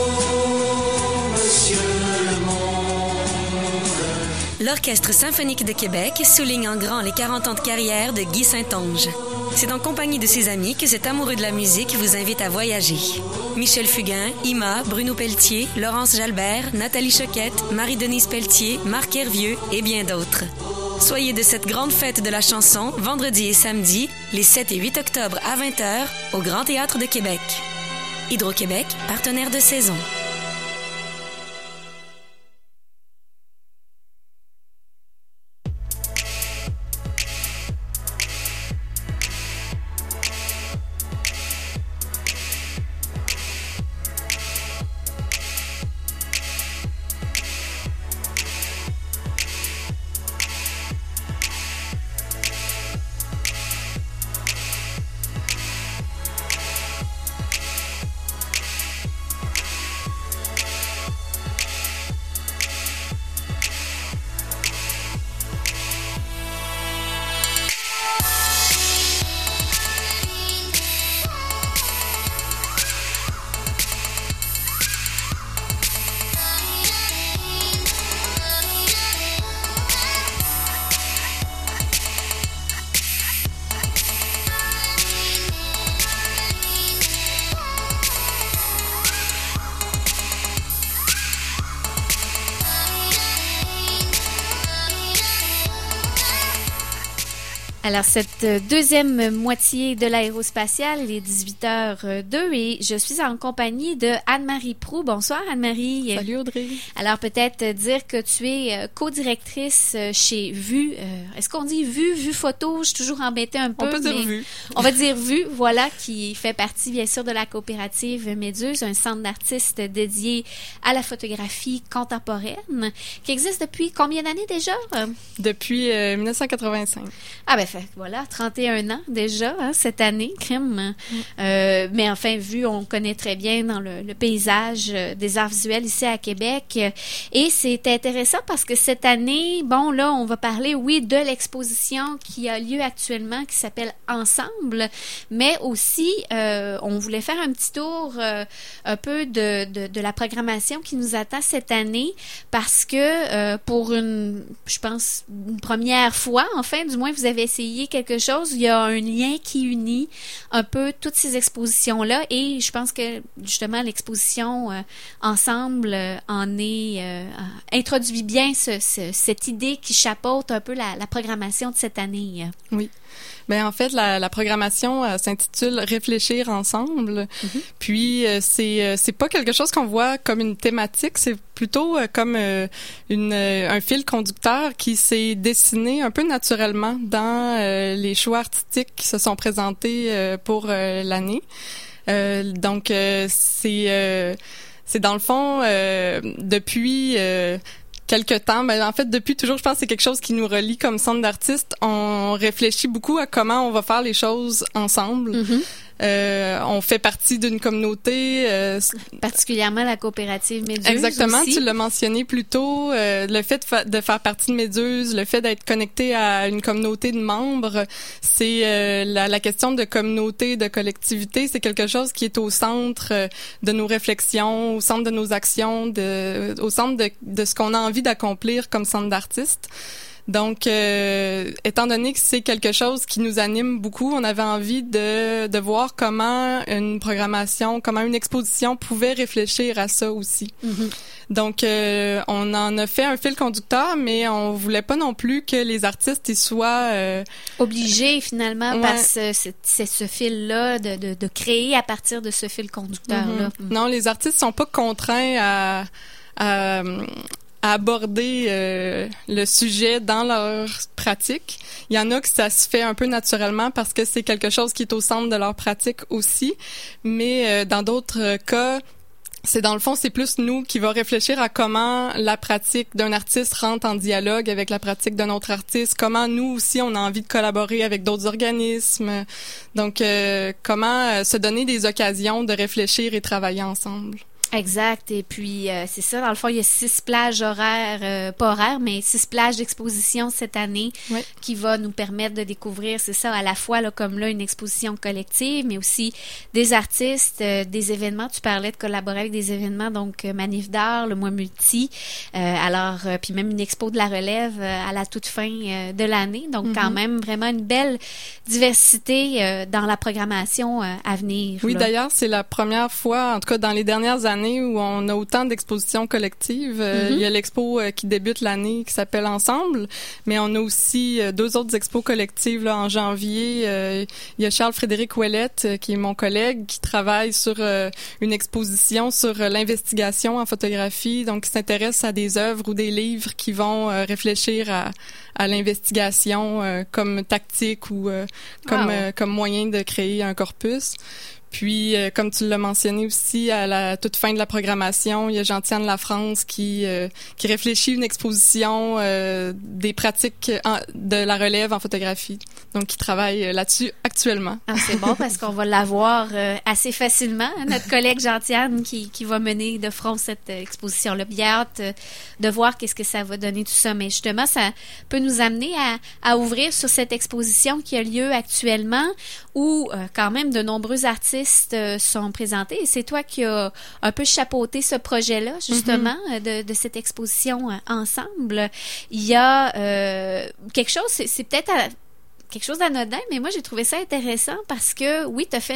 monsieur le monde. L'Orchestre symphonique de Québec souligne en grand les 40 ans de carrière de Guy Saint-Onge. C'est en compagnie de ses amis que cet amoureux de la musique vous invite à voyager. Michel Fugain, Ima, Bruno Pelletier, Laurence Jalbert, Nathalie Choquette, Marie-Denise Pelletier, Marc Hervieux et bien d'autres. Soyez de cette grande fête de la chanson, vendredi et samedi, les 7 et 8 octobre à 20h, au Grand Théâtre de Québec. Hydro-Québec, partenaire de saison. Alors, cette deuxième moitié de l'aérospatiale, il est 18h02 et je suis en compagnie de Anne-Marie Proulx. Bonsoir, Anne-Marie. Salut, Audrey. Alors, peut-être dire que tu es co-directrice chez Vue. Est-ce qu'on dit Vue photo? Je suis toujours embêtée un peu. On peut dire Vue. On va dire Vue, voilà, qui fait partie, bien sûr, de la coopérative Méduse, un centre d'artistes dédié à la photographie contemporaine, qui existe depuis combien d'années déjà? Depuis 1985. Ah ben, voilà, 31 ans déjà, hein, cette année, crime. Mais enfin, Vue, on connaît très bien dans le paysage des arts visuels ici à Québec. Et c'est intéressant parce que cette année, bon, là, on va parler, oui, de l'exposition qui a lieu actuellement, qui s'appelle Ensemble, mais aussi, on voulait faire un petit tour un peu de la programmation qui nous attend cette année parce que pour je pense, une première fois, enfin, du moins, vous avez essayé quelque chose. Il y a un lien qui unit un peu toutes ces expositions-là et je pense que, justement, l'exposition Ensemble en est introduit bien cette idée qui chapeaute un peu la programmation de cette année. Oui. Ben en fait la programmation s'intitule Réfléchir ensemble. Mm-hmm. Puis c'est pas quelque chose qu'on voit comme une thématique, c'est plutôt comme un fil conducteur qui s'est dessiné un peu naturellement dans les choix artistiques qui se sont présentés pour l'année. Donc c'est dans le fond depuis quelque temps, ben en fait depuis toujours, je pense que c'est quelque chose qui nous relie comme centre d'artistes. On réfléchit beaucoup à comment on va faire les choses ensemble. Mm-hmm. On fait partie d'une communauté. Particulièrement la coopérative Méduse. Exactement, aussi. Tu l'as mentionné plus tôt. Le fait de faire partie de Méduse, le fait d'être connecté à une communauté de membres, c'est la question de communauté, de collectivité, c'est quelque chose qui est au centre de nos réflexions, au centre de nos actions, au centre de ce qu'on a envie d'accomplir comme centre d'artistes. Donc, étant donné que c'est quelque chose qui nous anime beaucoup, on avait envie de voir comment une programmation, comment une exposition pouvait réfléchir à ça aussi. Mm-hmm. Donc, on en a fait un fil conducteur, mais on voulait pas non plus que les artistes y soient obligés finalement parce que c'est ce fil-là de créer à partir de ce fil conducteur-là. Mm-hmm. Mm-hmm. Non, les artistes sont pas contraints à aborder le sujet dans leur pratique. Il y en a que ça se fait un peu naturellement parce que c'est quelque chose qui est au centre de leur pratique aussi, mais dans d'autres cas, c'est dans le fond, c'est plus nous qui va réfléchir à comment la pratique d'un artiste rentre en dialogue avec la pratique d'un autre artiste, comment nous aussi on a envie de collaborer avec d'autres organismes. Donc comment se donner des occasions de réfléchir et travailler ensemble. Exact. Et puis, c'est ça. Dans le fond, il y a 6 plages horaires, pas horaires, mais 6 plages d'exposition cette année qui va nous permettre de découvrir, c'est ça, à la fois, là, comme là, une exposition collective, mais aussi des artistes, des événements. Tu parlais de collaborer avec des événements, donc Manif d'art, le mois multi, puis même une expo de la relève à la toute fin de l'année. Donc, quand même, vraiment une belle diversité dans la programmation à venir. Oui, là. D'ailleurs, c'est la première fois, en tout cas dans les dernières années, où on a autant d'expositions collectives. Il y a l'expo qui débute l'année qui s'appelle Ensemble, mais on a aussi 2 autres expos collectives là, en janvier. Il y a Charles-Frédéric Ouellette, qui est mon collègue, qui travaille sur une exposition sur l'investigation en photographie, donc qui s'intéresse à des œuvres ou des livres qui vont réfléchir à l'investigation comme tactique ou comme moyen de créer un corpus. Puis, comme tu l'as mentionné aussi, à la toute fin de la programmation, il y a Gentiane Lafrance qui réfléchit une exposition des pratiques de la relève en photographie. Donc, qui travaille là-dessus actuellement. Ah, c'est bon parce qu'on va l'avoir assez facilement, notre collègue Gentiane qui va mener de front cette exposition-là. Bien hâte de voir qu'est-ce que ça va donner tout ça. Mais justement, ça peut nous amener à ouvrir sur cette exposition qui a lieu actuellement où quand même de nombreux artistes sont présentés. Et c'est toi qui as un peu chapeauté ce projet-là, justement, de cette exposition Ensemble. Il y a quelque chose, c'est peut-être quelque chose d'anodin, mais moi, j'ai trouvé ça intéressant parce que, oui, tu as fait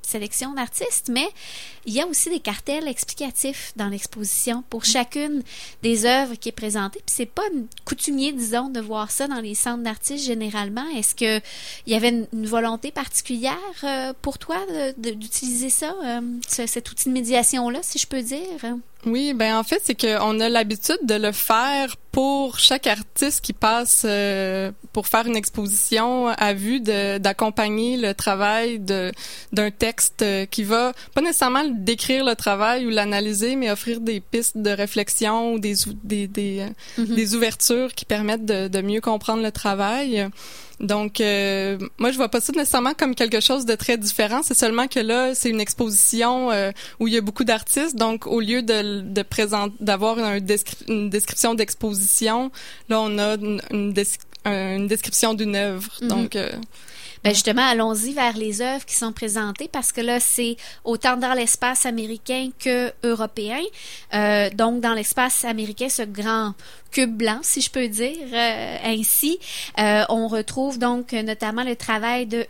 sélection d'artistes, mais il y a aussi des cartels explicatifs dans l'exposition pour chacune des œuvres qui est présentée. Puis c'est pas coutumier, disons, de voir ça dans les centres d'artistes généralement. Est-ce que il y avait une volonté particulière pour toi d'utiliser ça, cet outil de médiation-là, si je peux dire? Oui, ben en fait, c'est qu'on a l'habitude de le faire pour chaque artiste qui passe pour faire une exposition à vue, d'accompagner le travail d'un texte qui va pas nécessairement décrire le travail ou l'analyser, mais offrir des pistes de réflexion ou des ouvertures qui permettent de mieux comprendre le travail. Donc, moi, je vois pas ça nécessairement comme quelque chose de très différent. C'est seulement que là, c'est une exposition où il y a beaucoup d'artistes. Donc, au lieu d'avoir une description d'exposition, là, on a une description d'une œuvre. Donc, ben justement, allons-y vers les œuvres qui sont présentées parce que là, c'est autant dans l'espace américain que européen. Donc, dans l'espace américain, ce grand cube blanc, si je peux dire ainsi, on retrouve donc notamment le travail de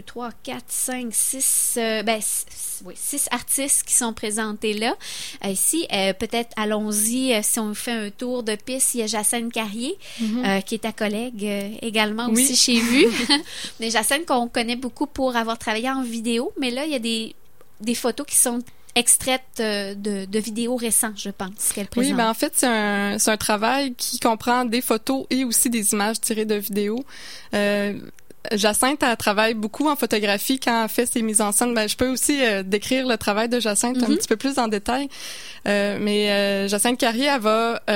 6 artistes qui sont présentés là. Ici, peut-être allons-y, si on fait un tour de piste, il y a Jacinthe Carrier, qui est ta collègue également aussi chez Vue. Mais Jacinthe, qu'on connaît beaucoup pour avoir travaillé en vidéo, mais là, il y a des photos qui sont extraites de vidéos récentes, je pense, qu'elle présente. Oui, ben en fait, c'est un travail qui comprend des photos et aussi des images tirées de vidéos. Jacinthe, elle travaille beaucoup en photographie quand elle fait ses mises en scène. Ben, je peux aussi décrire le travail de Jacinthe un petit peu plus en détail. Mais Jacinthe Carrier, elle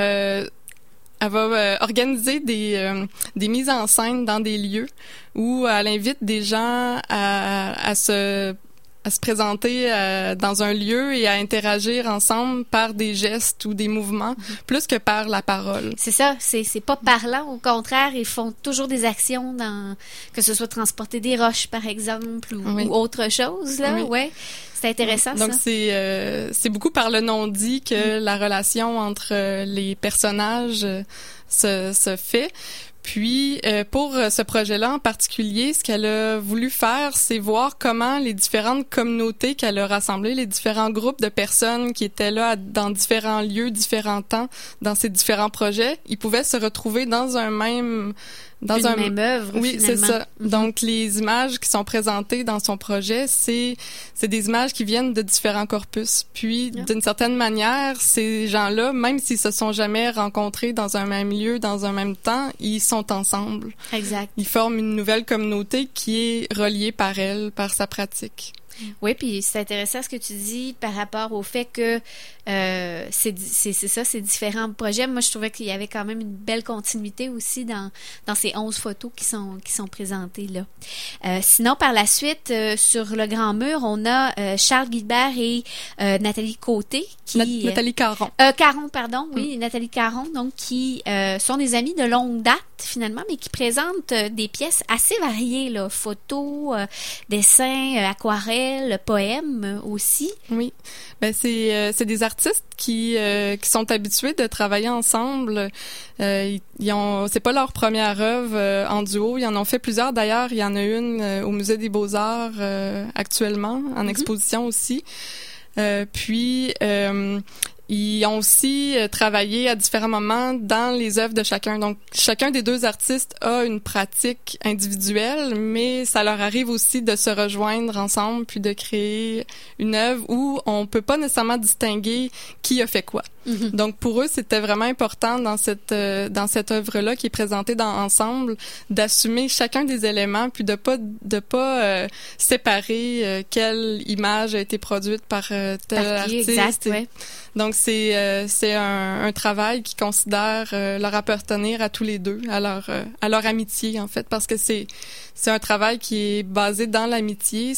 va organiser des mises en scène dans des lieux où elle invite des gens à se présenter dans un lieu et à interagir ensemble par des gestes ou des mouvements, plus que par la parole. C'est ça, c'est pas parlant, au contraire, ils font toujours des actions que ce soit transporter des roches, par exemple, ou autre chose, là, ouais. C'est intéressant, donc, ça. Donc, c'est beaucoup par le non-dit que la relation entre les personnages se fait. Puis, pour ce projet-là en particulier, ce qu'elle a voulu faire, c'est voir comment les différentes communautés qu'elle a rassemblées, les différents groupes de personnes qui étaient là dans différents lieux, différents temps, dans ces différents projets, ils pouvaient se retrouver dans un même... même œuvre, oui, finalement. C'est ça. Donc, les images qui sont présentées dans son projet, c'est des images qui viennent de différents corpus. Puis, d'une certaine manière, ces gens-là, même s'ils se sont jamais rencontrés dans un même lieu, dans un même temps, ils sont ensemble. Exact. Ils forment une nouvelle communauté qui est reliée par elle, par sa pratique. Oui, puis c'est intéressant ce que tu dis par rapport au fait que c'est ça, ces différents projets. Moi, je trouvais qu'il y avait quand même une belle continuité aussi dans ces 11 photos qui sont présentées là. Sinon, par la suite, sur le grand mur, on a Charles Guilbert et Nathalie Côté qui... Nathalie Caron. Caron, pardon, oui, Nathalie Caron, donc qui sont des amis de longue date finalement, mais qui présentent des pièces assez variées, là, photos, dessins, aquarelles, poèmes aussi. Oui, ben c'est des artistes qui sont habitués de travailler ensemble. C'est pas leur première œuvre en duo. Ils en ont fait plusieurs d'ailleurs. Il y en a une au Musée des Beaux-Arts actuellement, en exposition aussi. Puis ils ont aussi travaillé à différents moments dans les œuvres de chacun. Donc, chacun des deux artistes a une pratique individuelle, mais ça leur arrive aussi de se rejoindre ensemble puis de créer une œuvre où on peut pas nécessairement distinguer qui a fait quoi. Donc, pour eux, c'était vraiment important dans cette œuvre-là qui est présentée dans Ensemble d'assumer chacun des éléments puis de pas séparer quelle image a été produite par tel artiste. Exact, ouais. Donc, c'est un travail qui considère leur appartenir à tous les deux, à leur amitié, en fait, parce que c'est un travail qui est basé dans l'amitié.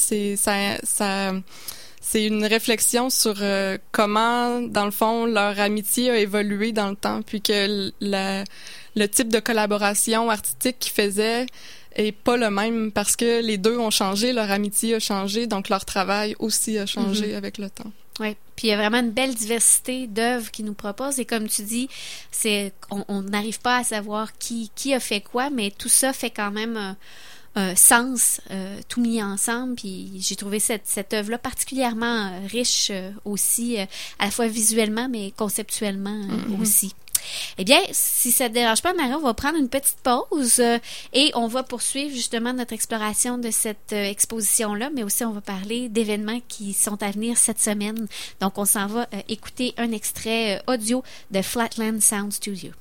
C'est une réflexion sur comment, dans le fond, leur amitié a évolué dans le temps, puis que le type de collaboration artistique qu'ils faisaient est pas le même parce que les deux ont changé, leur amitié a changé, donc leur travail aussi a changé avec le temps. Oui, puis il y a vraiment une belle diversité d'œuvres qu'ils nous proposent et comme tu dis, on n'arrive pas à savoir qui a fait quoi, mais tout ça fait quand même sens tout mis ensemble. Puis j'ai trouvé cette œuvre-là particulièrement riche aussi, à la fois visuellement, mais conceptuellement aussi. Eh bien, si ça ne te dérange pas, Marie, on va prendre une petite pause et on va poursuivre justement notre exploration de cette exposition-là, mais aussi on va parler d'événements qui sont à venir cette semaine. Donc, on s'en va écouter un extrait audio de Flatland Sound Studio.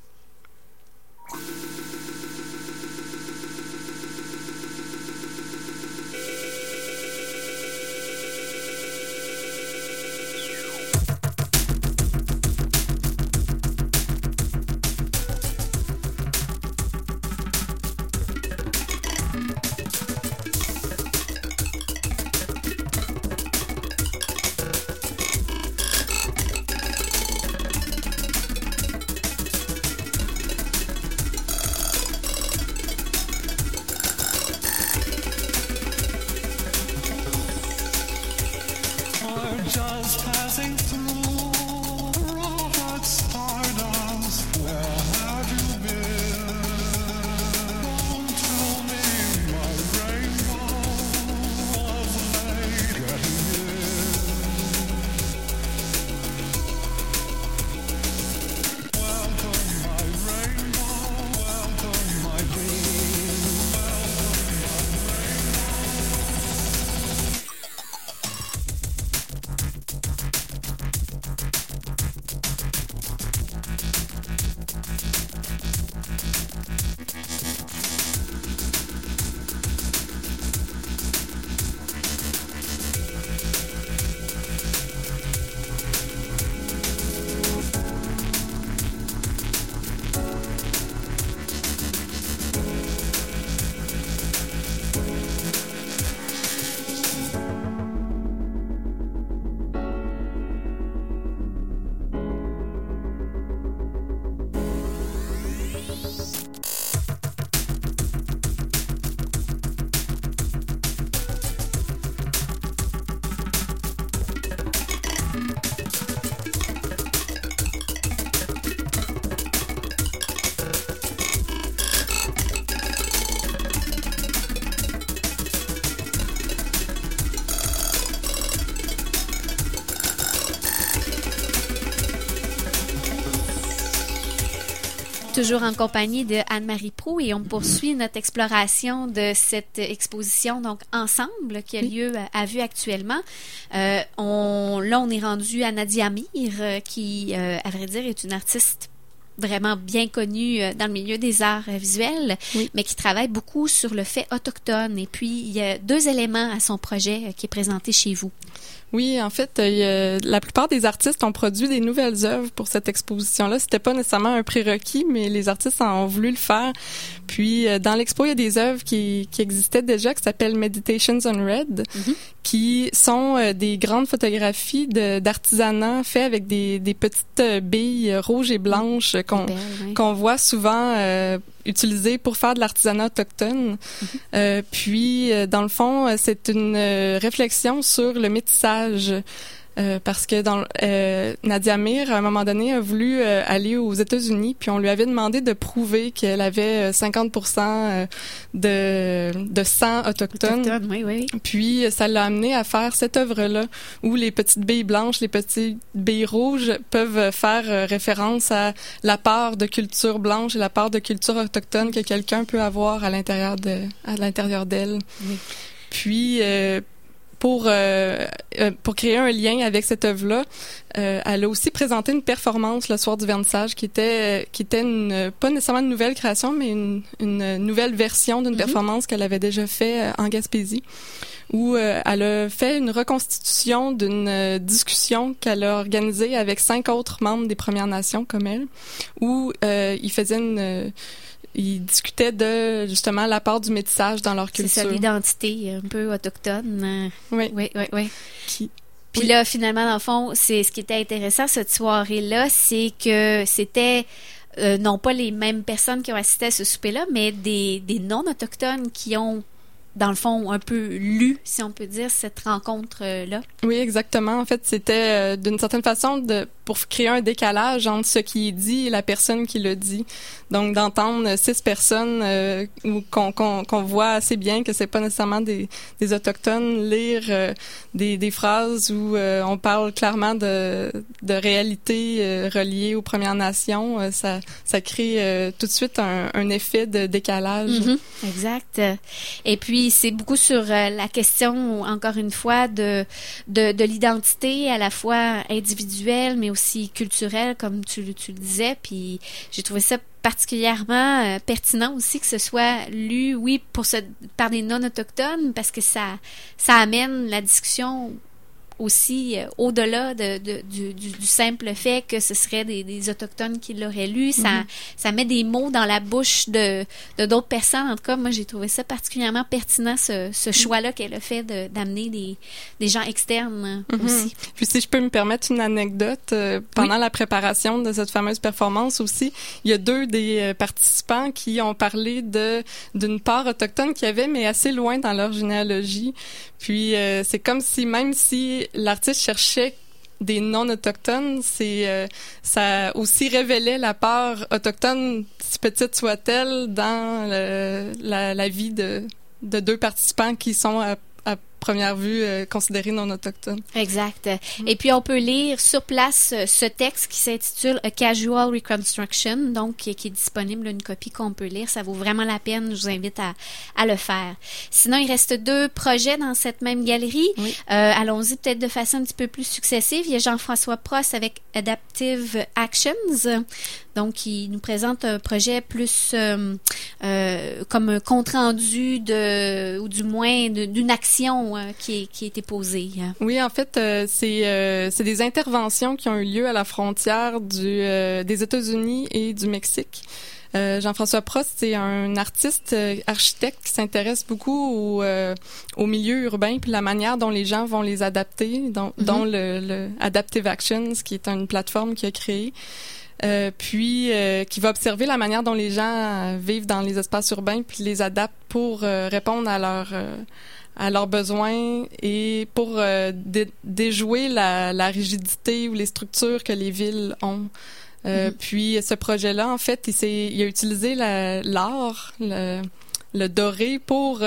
Toujours en compagnie de Anne-Marie Proulx et on poursuit notre exploration de cette exposition donc ensemble qui a lieu à vue actuellement. On est rendu à Nadia Amir qui, à vrai dire, est une artiste vraiment bien connue dans le milieu des arts visuels, mais qui travaille beaucoup sur le fait autochtone. Et puis, il y a 2 éléments à son projet qui est présenté chez vous. Oui, en fait, la plupart des artistes ont produit des nouvelles œuvres pour cette exposition-là. C'était pas nécessairement un prérequis, mais les artistes ont voulu le faire. Puis, dans l'expo, il y a des œuvres qui existaient déjà, qui s'appellent Meditations on Red, qui sont des grandes photographies d'artisanat faits avec des petites billes rouges et blanches qu'on voit souvent utilisées pour faire de l'artisanat autochtone. Puis, dans le fond, c'est une réflexion sur le métissage. Parce que Nadia Amir, à un moment donné, a voulu aller aux États-Unis, puis on lui avait demandé de prouver qu'elle avait 50% de sang autochtone. Oui. Puis ça l'a amené à faire cette œuvre-là, où les petites billes blanches, les petites billes rouges peuvent faire référence à la part de culture blanche et la part de culture autochtone que quelqu'un peut avoir à l'intérieur d'elle. Oui. Puis pour créer un lien avec cette œuvre-là, elle a aussi présenté une performance le soir du vernissage qui était pas nécessairement une nouvelle création, mais une nouvelle version d'une performance qu'elle avait déjà fait en Gaspésie, où elle a fait une reconstitution d'une discussion qu'elle a organisée avec 5 autres membres des Premières Nations comme elle, où ils discutaient de, justement, la part du métissage dans leur culture. C'est ça, l'identité un peu autochtone. Oui. Puis là, finalement, dans le fond, c'est ce qui était intéressant cette soirée-là, c'est que c'était non pas les mêmes personnes qui ont assisté à ce souper-là, mais des non-autochtones qui ont, dans le fond, un peu lu, si on peut dire, cette rencontre-là. Oui, exactement. En fait, c'était d'une certaine façon pour créer un décalage entre ce qui est dit et la personne qui le dit. Donc, d'entendre 6 personnes qu'on voit assez bien que c'est pas nécessairement des Autochtones lire des phrases où on parle clairement de réalités reliées aux Premières Nations, ça crée tout de suite un effet de décalage. Mm-hmm. Exact. Et puis, c'est beaucoup sur la question, encore une fois, de l'identité à la fois individuelle, mais aussi culturelle, comme tu le disais. Puis, j'ai trouvé ça particulièrement pertinent aussi que ce soit lu, oui, par des non-autochtones, parce que ça amène la discussion aussi au-delà du simple fait que ce serait des Autochtones qui l'auraient lu. Ça met des mots dans la bouche de d'autres personnes. En tout cas, moi, j'ai trouvé ça particulièrement pertinent, ce choix-là qu'elle a fait d'amener des gens externes aussi. Puis si je peux me permettre une anecdote, pendant la préparation de cette fameuse performance aussi, il y a 2 des participants qui ont parlé d'une part autochtone qu'il y avait, mais assez loin dans leur généalogie. Puis c'est comme si, même si l'artiste cherchait des non-autochtones, ça aussi révélait la part autochtone, si petite soit-elle, dans la vie de 2 participants qui sont à première vue considérés non autochtones. Exact. Et puis on peut lire sur place ce texte qui s'intitule A Casual Reconstruction, donc qui est disponible, une copie qu'on peut lire. Ça vaut vraiment la peine. Je vous invite à le faire. Sinon, il reste 2 projets dans cette même galerie. Oui. Allons-y peut-être de façon un petit peu plus successive. Il y a Jean-François Prost avec Adaptive Actions. Donc, il nous présente un projet plus comme un compte-rendu ou du moins d'une action qui a été posée. Oui, en fait, c'est des interventions qui ont eu lieu à la frontière des États-Unis et du Mexique. Jean-François Prost, c'est un artiste architecte qui s'intéresse beaucoup au milieu urbain puis la manière dont les gens vont les adapter, dont le Adaptive Actions, qui est une plateforme qu'il a créée. Puis qui va observer la manière dont les gens vivent dans les espaces urbains puis les adaptent pour répondre à leurs besoins et pour déjouer la rigidité ou les structures que les villes ont. Puis ce projet-là, en fait, il a utilisé l'art, le doré pour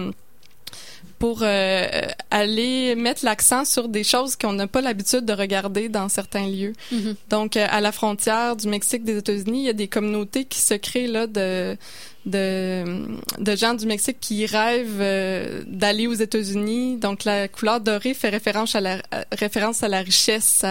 aller mettre l'accent sur des choses qu'on n'a pas l'habitude de regarder dans certains lieux. Donc, à la frontière du Mexique des États-Unis, il y a des communautés qui se créent là de gens du Mexique qui rêvent d'aller aux États-Unis. Donc, la couleur dorée fait référence à la richesse,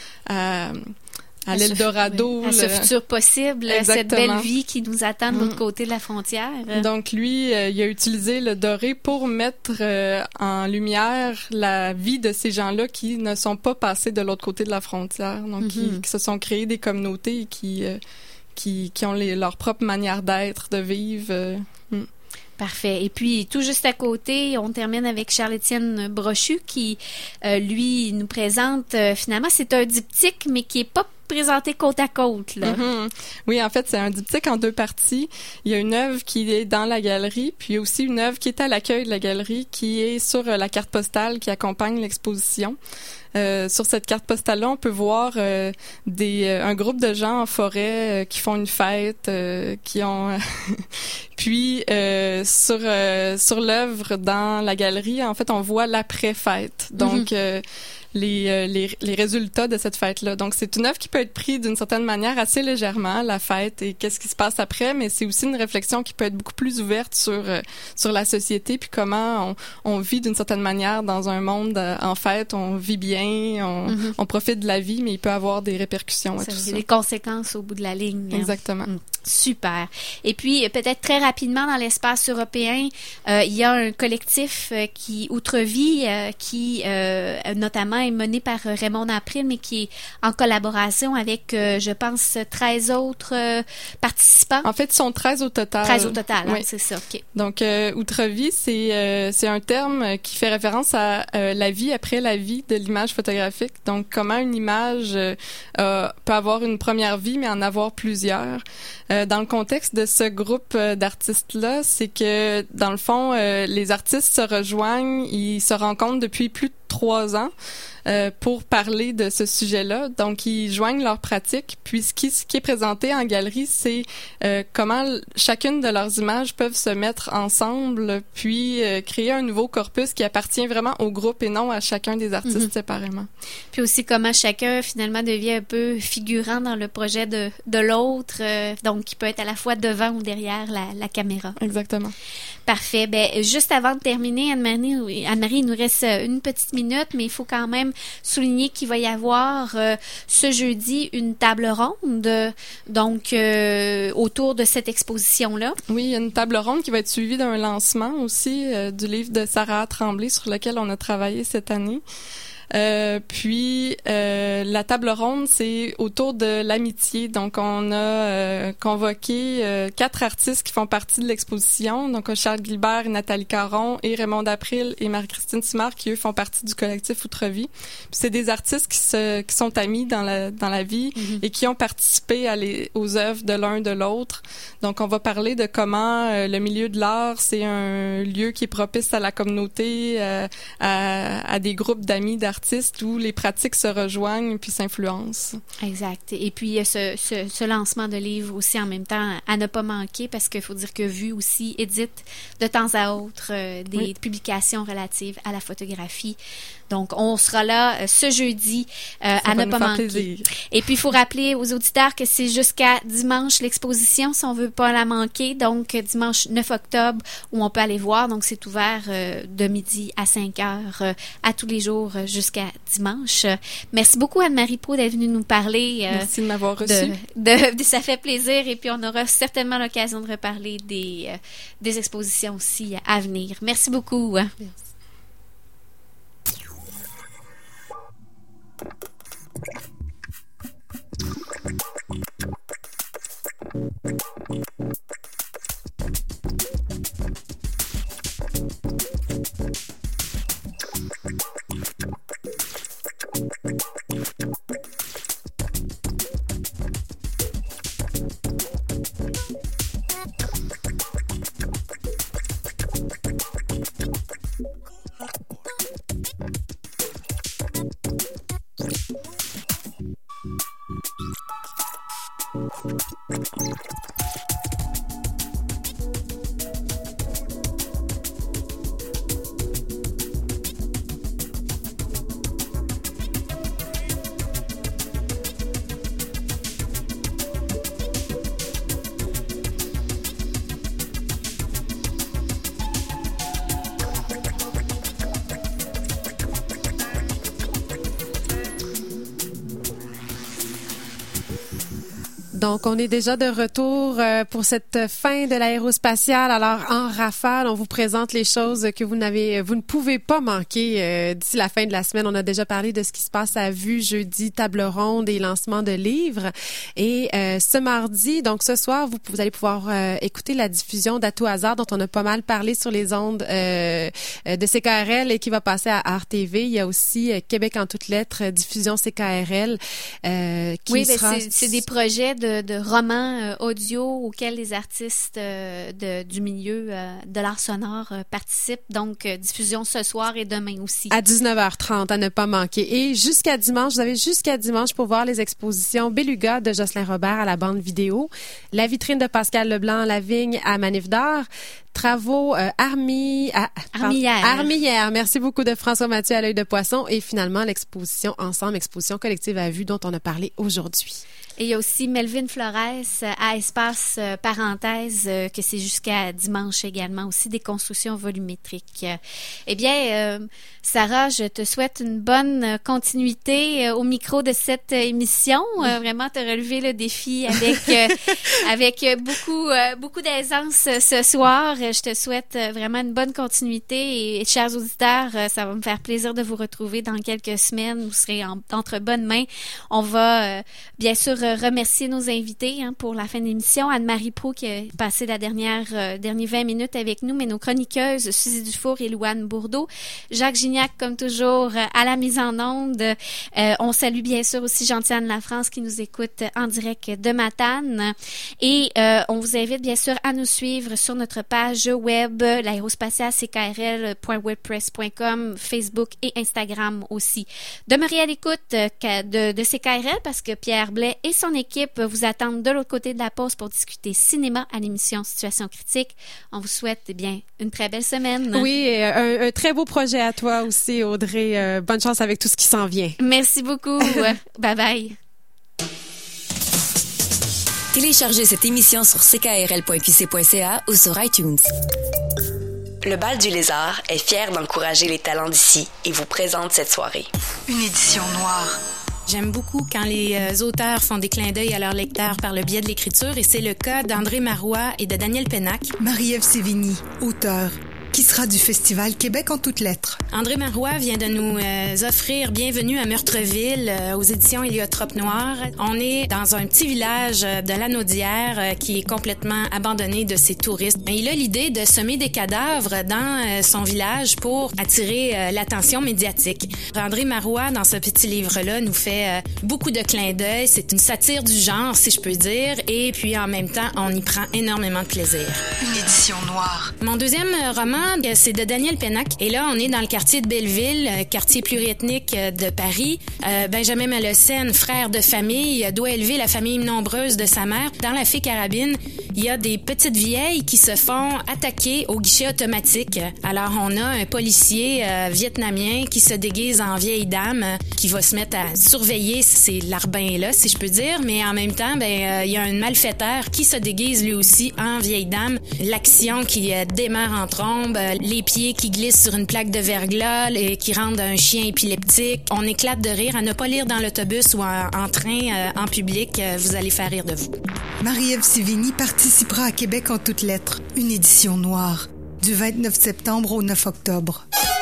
à l'Eldorado. À ce futur possible, Exactement. Cette belle vie qui nous attend de l'autre côté de la frontière. Donc lui, il a utilisé le doré pour mettre en lumière la vie de ces gens-là qui ne sont pas passés de l'autre côté de la frontière, donc qui se sont créés des communautés et qui ont leur propre manière d'être, de vivre. Parfait. Et puis, tout juste à côté, on termine avec Charles-Étienne Brochu qui, lui, nous présente, finalement, c'est un diptyque, mais qui est pas présenté côte à côte, là. Oui, en fait, c'est un diptyque en 2 parties. Il y a une œuvre qui est dans la galerie, puis il y a aussi une œuvre qui est à l'accueil de la galerie, qui est sur la carte postale qui accompagne l'exposition. Sur cette carte postale-là, on peut voir un groupe de gens en forêt qui font une fête, qui ont... Puis, sur l'œuvre dans la galerie, en fait, on voit l'après-fête. Donc, les résultats de cette fête-là. Donc, c'est une œuvre qui peut être prise d'une certaine manière assez légèrement, la fête et qu'est-ce qui se passe après, mais c'est aussi une réflexion qui peut être beaucoup plus ouverte sur la société puis comment on vit d'une certaine manière dans un monde en fête, on vit bien, on profite de la vie, mais il peut avoir des répercussions à tout ça. Il y a des conséquences au bout de la ligne. Exactement. Super. Et puis, peut-être très rapidement, dans l'espace européen, il y a un collectif Outre-Vie, qui notamment est mené par Raymond April, mais qui est en collaboration avec, je pense, 13 autres participants. En fait, ils sont 13 au total. 13 au total, oui. C'est ça. OK. Donc, Outre-Vie, c'est un terme qui fait référence à la vie après la vie de l'image photographique. Donc, comment une image peut avoir une première vie, mais en avoir plusieurs. Dans le contexte de ce groupe d'artistes-là, c'est que, dans le fond, les artistes se rejoignent, ils se rencontrent depuis plus de 3 ans pour parler de ce sujet-là. Donc, ils joignent leurs pratiques. Puis, ce qui est présenté en galerie, c'est comment chacune de leurs images peuvent se mettre ensemble, puis créer un nouveau corpus qui appartient vraiment au groupe et non à chacun des artistes séparément. Puis aussi comment chacun, finalement, devient un peu figurant dans le projet de l'autre, donc qui peut être à la fois devant ou derrière la caméra. Exactement. Parfait. Ben, juste avant de terminer, Anne-Marie, il nous reste une petite minute, mais il faut quand même souligner qu'il va y avoir ce jeudi une table ronde, donc autour de cette exposition-là. Oui, il y a une table ronde qui va être suivie d'un lancement aussi du livre de Sarah Tremblay sur lequel on a travaillé cette année. Puis la table ronde, c'est autour de l'amitié. Donc, on a convoqué 4 artistes qui font partie de l'exposition. Donc, Charles Guilbert et Nathalie Caron et Raymond April et Marie-Christine Simard qui, eux, font partie du collectif Outre-Vie. Puis, c'est des artistes qui sont amis dans la vie et qui ont participé aux œuvres de l'un de l'autre. Donc, on va parler de comment le milieu de l'art, c'est un lieu qui est propice à la communauté, à des groupes d'amis d'artistes où les pratiques se rejoignent puis s'influencent. Exact. Et puis, il y a ce lancement de livre aussi en même temps à ne pas manquer parce qu'il faut dire que Vue aussi édite de temps à autre des publications relatives à la photographie. Donc, on sera là ce jeudi à ne pas manquer. Plaisir. Et puis, il faut rappeler aux auditeurs que c'est jusqu'à dimanche l'exposition si on veut pas la manquer. Donc, dimanche 9 octobre où on peut aller voir. Donc, c'est ouvert de midi à 5 heures à tous les jours jusqu'à dimanche. Merci beaucoup Anne-Marie Proulx d'être venue nous parler. Merci de m'avoir reçu. Ça fait plaisir et puis on aura certainement l'occasion de reparler des expositions aussi à venir. Merci beaucoup. Merci. Donc, on est déjà de retour pour cette fin de l'aérospatiale. Alors, en rafale, on vous présente les choses que vous ne pouvez pas manquer d'ici la fin de la semaine. On a déjà parlé de ce qui se passe à Vue jeudi, table ronde et lancement de livres. Et ce mardi, donc ce soir, vous allez pouvoir écouter la diffusion d'À tout hasard dont on a pas mal parlé sur les ondes de CKRL et qui va passer à Art TV. Il y a aussi Québec en toutes lettres, diffusion CKRL. C'est des projets de romans audio auxquels les artistes du milieu de l'art sonore participent. Donc, diffusion ce soir et demain aussi. À 19h30, à ne pas manquer. Et jusqu'à dimanche, vous avez jusqu'à dimanche pour voir les expositions Beluga de Jocelyn Robert à la bande vidéo, La vitrine de Pascal Leblanc, La vigne à Manif d'Art, Travaux Armillère. Merci beaucoup de François Mathieu à l'œil de poisson et finalement l'exposition Ensemble, exposition collective à Vue dont on a parlé aujourd'hui. Et il y a aussi Melvin Flores à Espace Parenthèse, que c'est jusqu'à dimanche également, aussi des constructions volumétriques. Eh bien, Sarah, je te souhaite une bonne continuité au micro de cette émission. Vraiment, te relever le défi avec beaucoup d'aisance ce soir. Je te souhaite vraiment une bonne continuité et chers auditeurs, ça va me faire plaisir de vous retrouver dans quelques semaines. Vous serez entre bonnes mains. On va bien sûr remercier nos invités pour la fin de l'émission. Anne-Marie Proulx qui a passé la dernière 20 minutes avec nous, mais nos chroniqueuses Suzy Dufour et Louane Bourdeau. Jacques Gignac, comme toujours, à la mise en onde. On salue bien sûr aussi Gentiane Lafrance qui nous écoute en direct de Matane. Et on vous invite bien sûr à nous suivre sur notre page web, l'aérospatiale ckrl.wordpress.com, Facebook et Instagram aussi. Demeurez à l'écoute de CKRL parce que Pierre Blais et son équipe vous attendent de l'autre côté de la pause pour discuter cinéma à l'émission Situation critique. On vous souhaite une très belle semaine. Oui, et un très beau projet à toi aussi, Audrey. Bonne chance avec tout ce qui s'en vient. Merci beaucoup. Bye bye. Téléchargez cette émission sur ckrl.qc.ca ou sur iTunes. Le Bal du Lézard est fier d'encourager les talents d'ici et vous présente cette soirée. Une édition noire. J'aime beaucoup quand les auteurs font des clins d'œil à leurs lecteurs par le biais de l'écriture, et c'est le cas d'André Marois et de Daniel Pénac. Marie-Ève Sévigny, auteure, qui sera du Festival Québec en toutes lettres. André Marois vient de nous offrir Bienvenue à Meurtreville aux éditions Héliotrope Noir. On est dans un petit village de la Naudière qui est complètement abandonné de ses touristes. Il a l'idée de semer des cadavres dans son village pour attirer l'attention médiatique. André Marois, dans ce petit livre-là, nous fait beaucoup de clins d'œil. C'est une satire du genre, si je peux dire, et puis en même temps, on y prend énormément de plaisir. Une édition noire. Mon deuxième roman, c'est de Daniel Pénac. Et là, on est dans le quartier de Belleville, quartier pluriethnique de Paris. Benjamin Malocène, frère de famille, doit élever la famille nombreuse de sa mère. Dans La Fée Carabine, il y a des petites vieilles qui se font attaquer au guichet automatique. Alors, on a un policier vietnamien qui se déguise en vieille dame, qui va se mettre à surveiller ces larbins-là, si je peux dire. Mais en même temps, il y a un malfaiteur qui se déguise lui aussi en vieille dame. L'action qui démarre en trombe, les pieds qui glissent sur une plaque de verglas et qui rendent un chien épileptique. On éclate de rire. À ne pas lire dans l'autobus ou en train, en public, vous allez faire rire de vous. Marie-Ève Sévigny participera à Québec en toutes lettres, une édition noire, du 29 septembre au 9 octobre.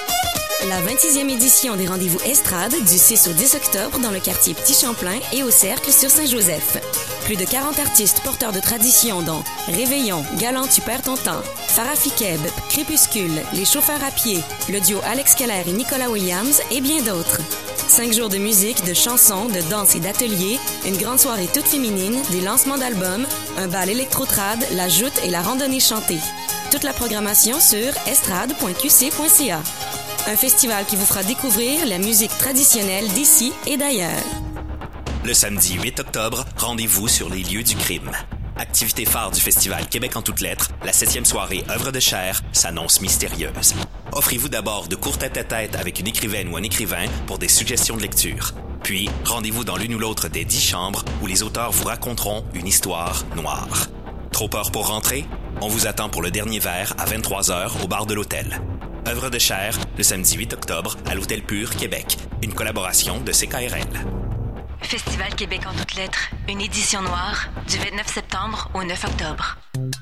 La 26e édition des rendez-vous Estrade du 6 au 10 octobre dans le quartier Petit-Champlain et au Cercle sur Saint-Joseph. Plus de 40 artistes porteurs de tradition dont Réveillon, Galant tu perds ton temps, Farah Fikeb, Crépuscule, Les chauffeurs à pied, le duo Alex Keller et Nicolas Williams et bien d'autres. 5 jours de musique, de chansons, de danse et d'ateliers, une grande soirée toute féminine, des lancements d'albums, un bal électro-trad, la joute et la randonnée chantée. Toute la programmation sur estrade.qc.ca. Un festival qui vous fera découvrir la musique traditionnelle d'ici et d'ailleurs. Le samedi 8 octobre, rendez-vous sur les lieux du crime. Activité phare du Festival Québec en toutes lettres, la 7e soirée Œuvre de chair s'annonce mystérieuse. Offrez-vous d'abord de courts tête-à-tête avec une écrivaine ou un écrivain pour des suggestions de lecture. Puis, rendez-vous dans l'une ou l'autre des 10 chambres où les auteurs vous raconteront une histoire noire. Trop peur pour rentrer? On vous attend pour le dernier verre à 23h au bar de l'hôtel. Œuvre de chair, le samedi 8 octobre à l'Hôtel Pur, Québec. Une collaboration de CKRL. Festival Québec en toutes lettres, une édition noire, du 29 septembre au 9 octobre.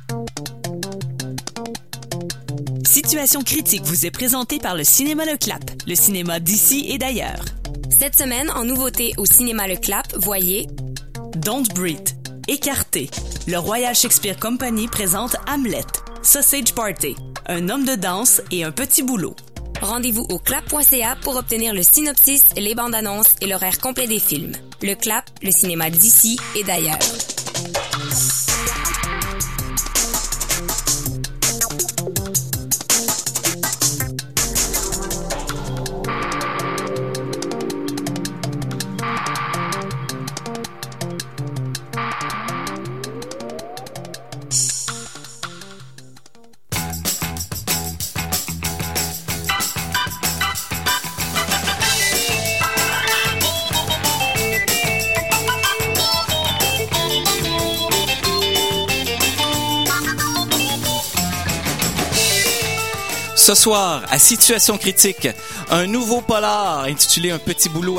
Situation critique vous est présentée par le Cinéma Le Clap, le cinéma d'ici et d'ailleurs. Cette semaine, en nouveauté au Cinéma Le Clap, voyez Don't Breathe, Écarté. Le Royal Shakespeare Company présente Hamlet, Sausage Party, un homme de danse et un petit boulot. Rendez-vous au clap.ca pour obtenir le synopsis, les bandes annonces et l'horaire complet des films. Le Clap, le cinéma d'ici et d'ailleurs. Ce soir, à Situation critique, un nouveau polar intitulé Un petit boulot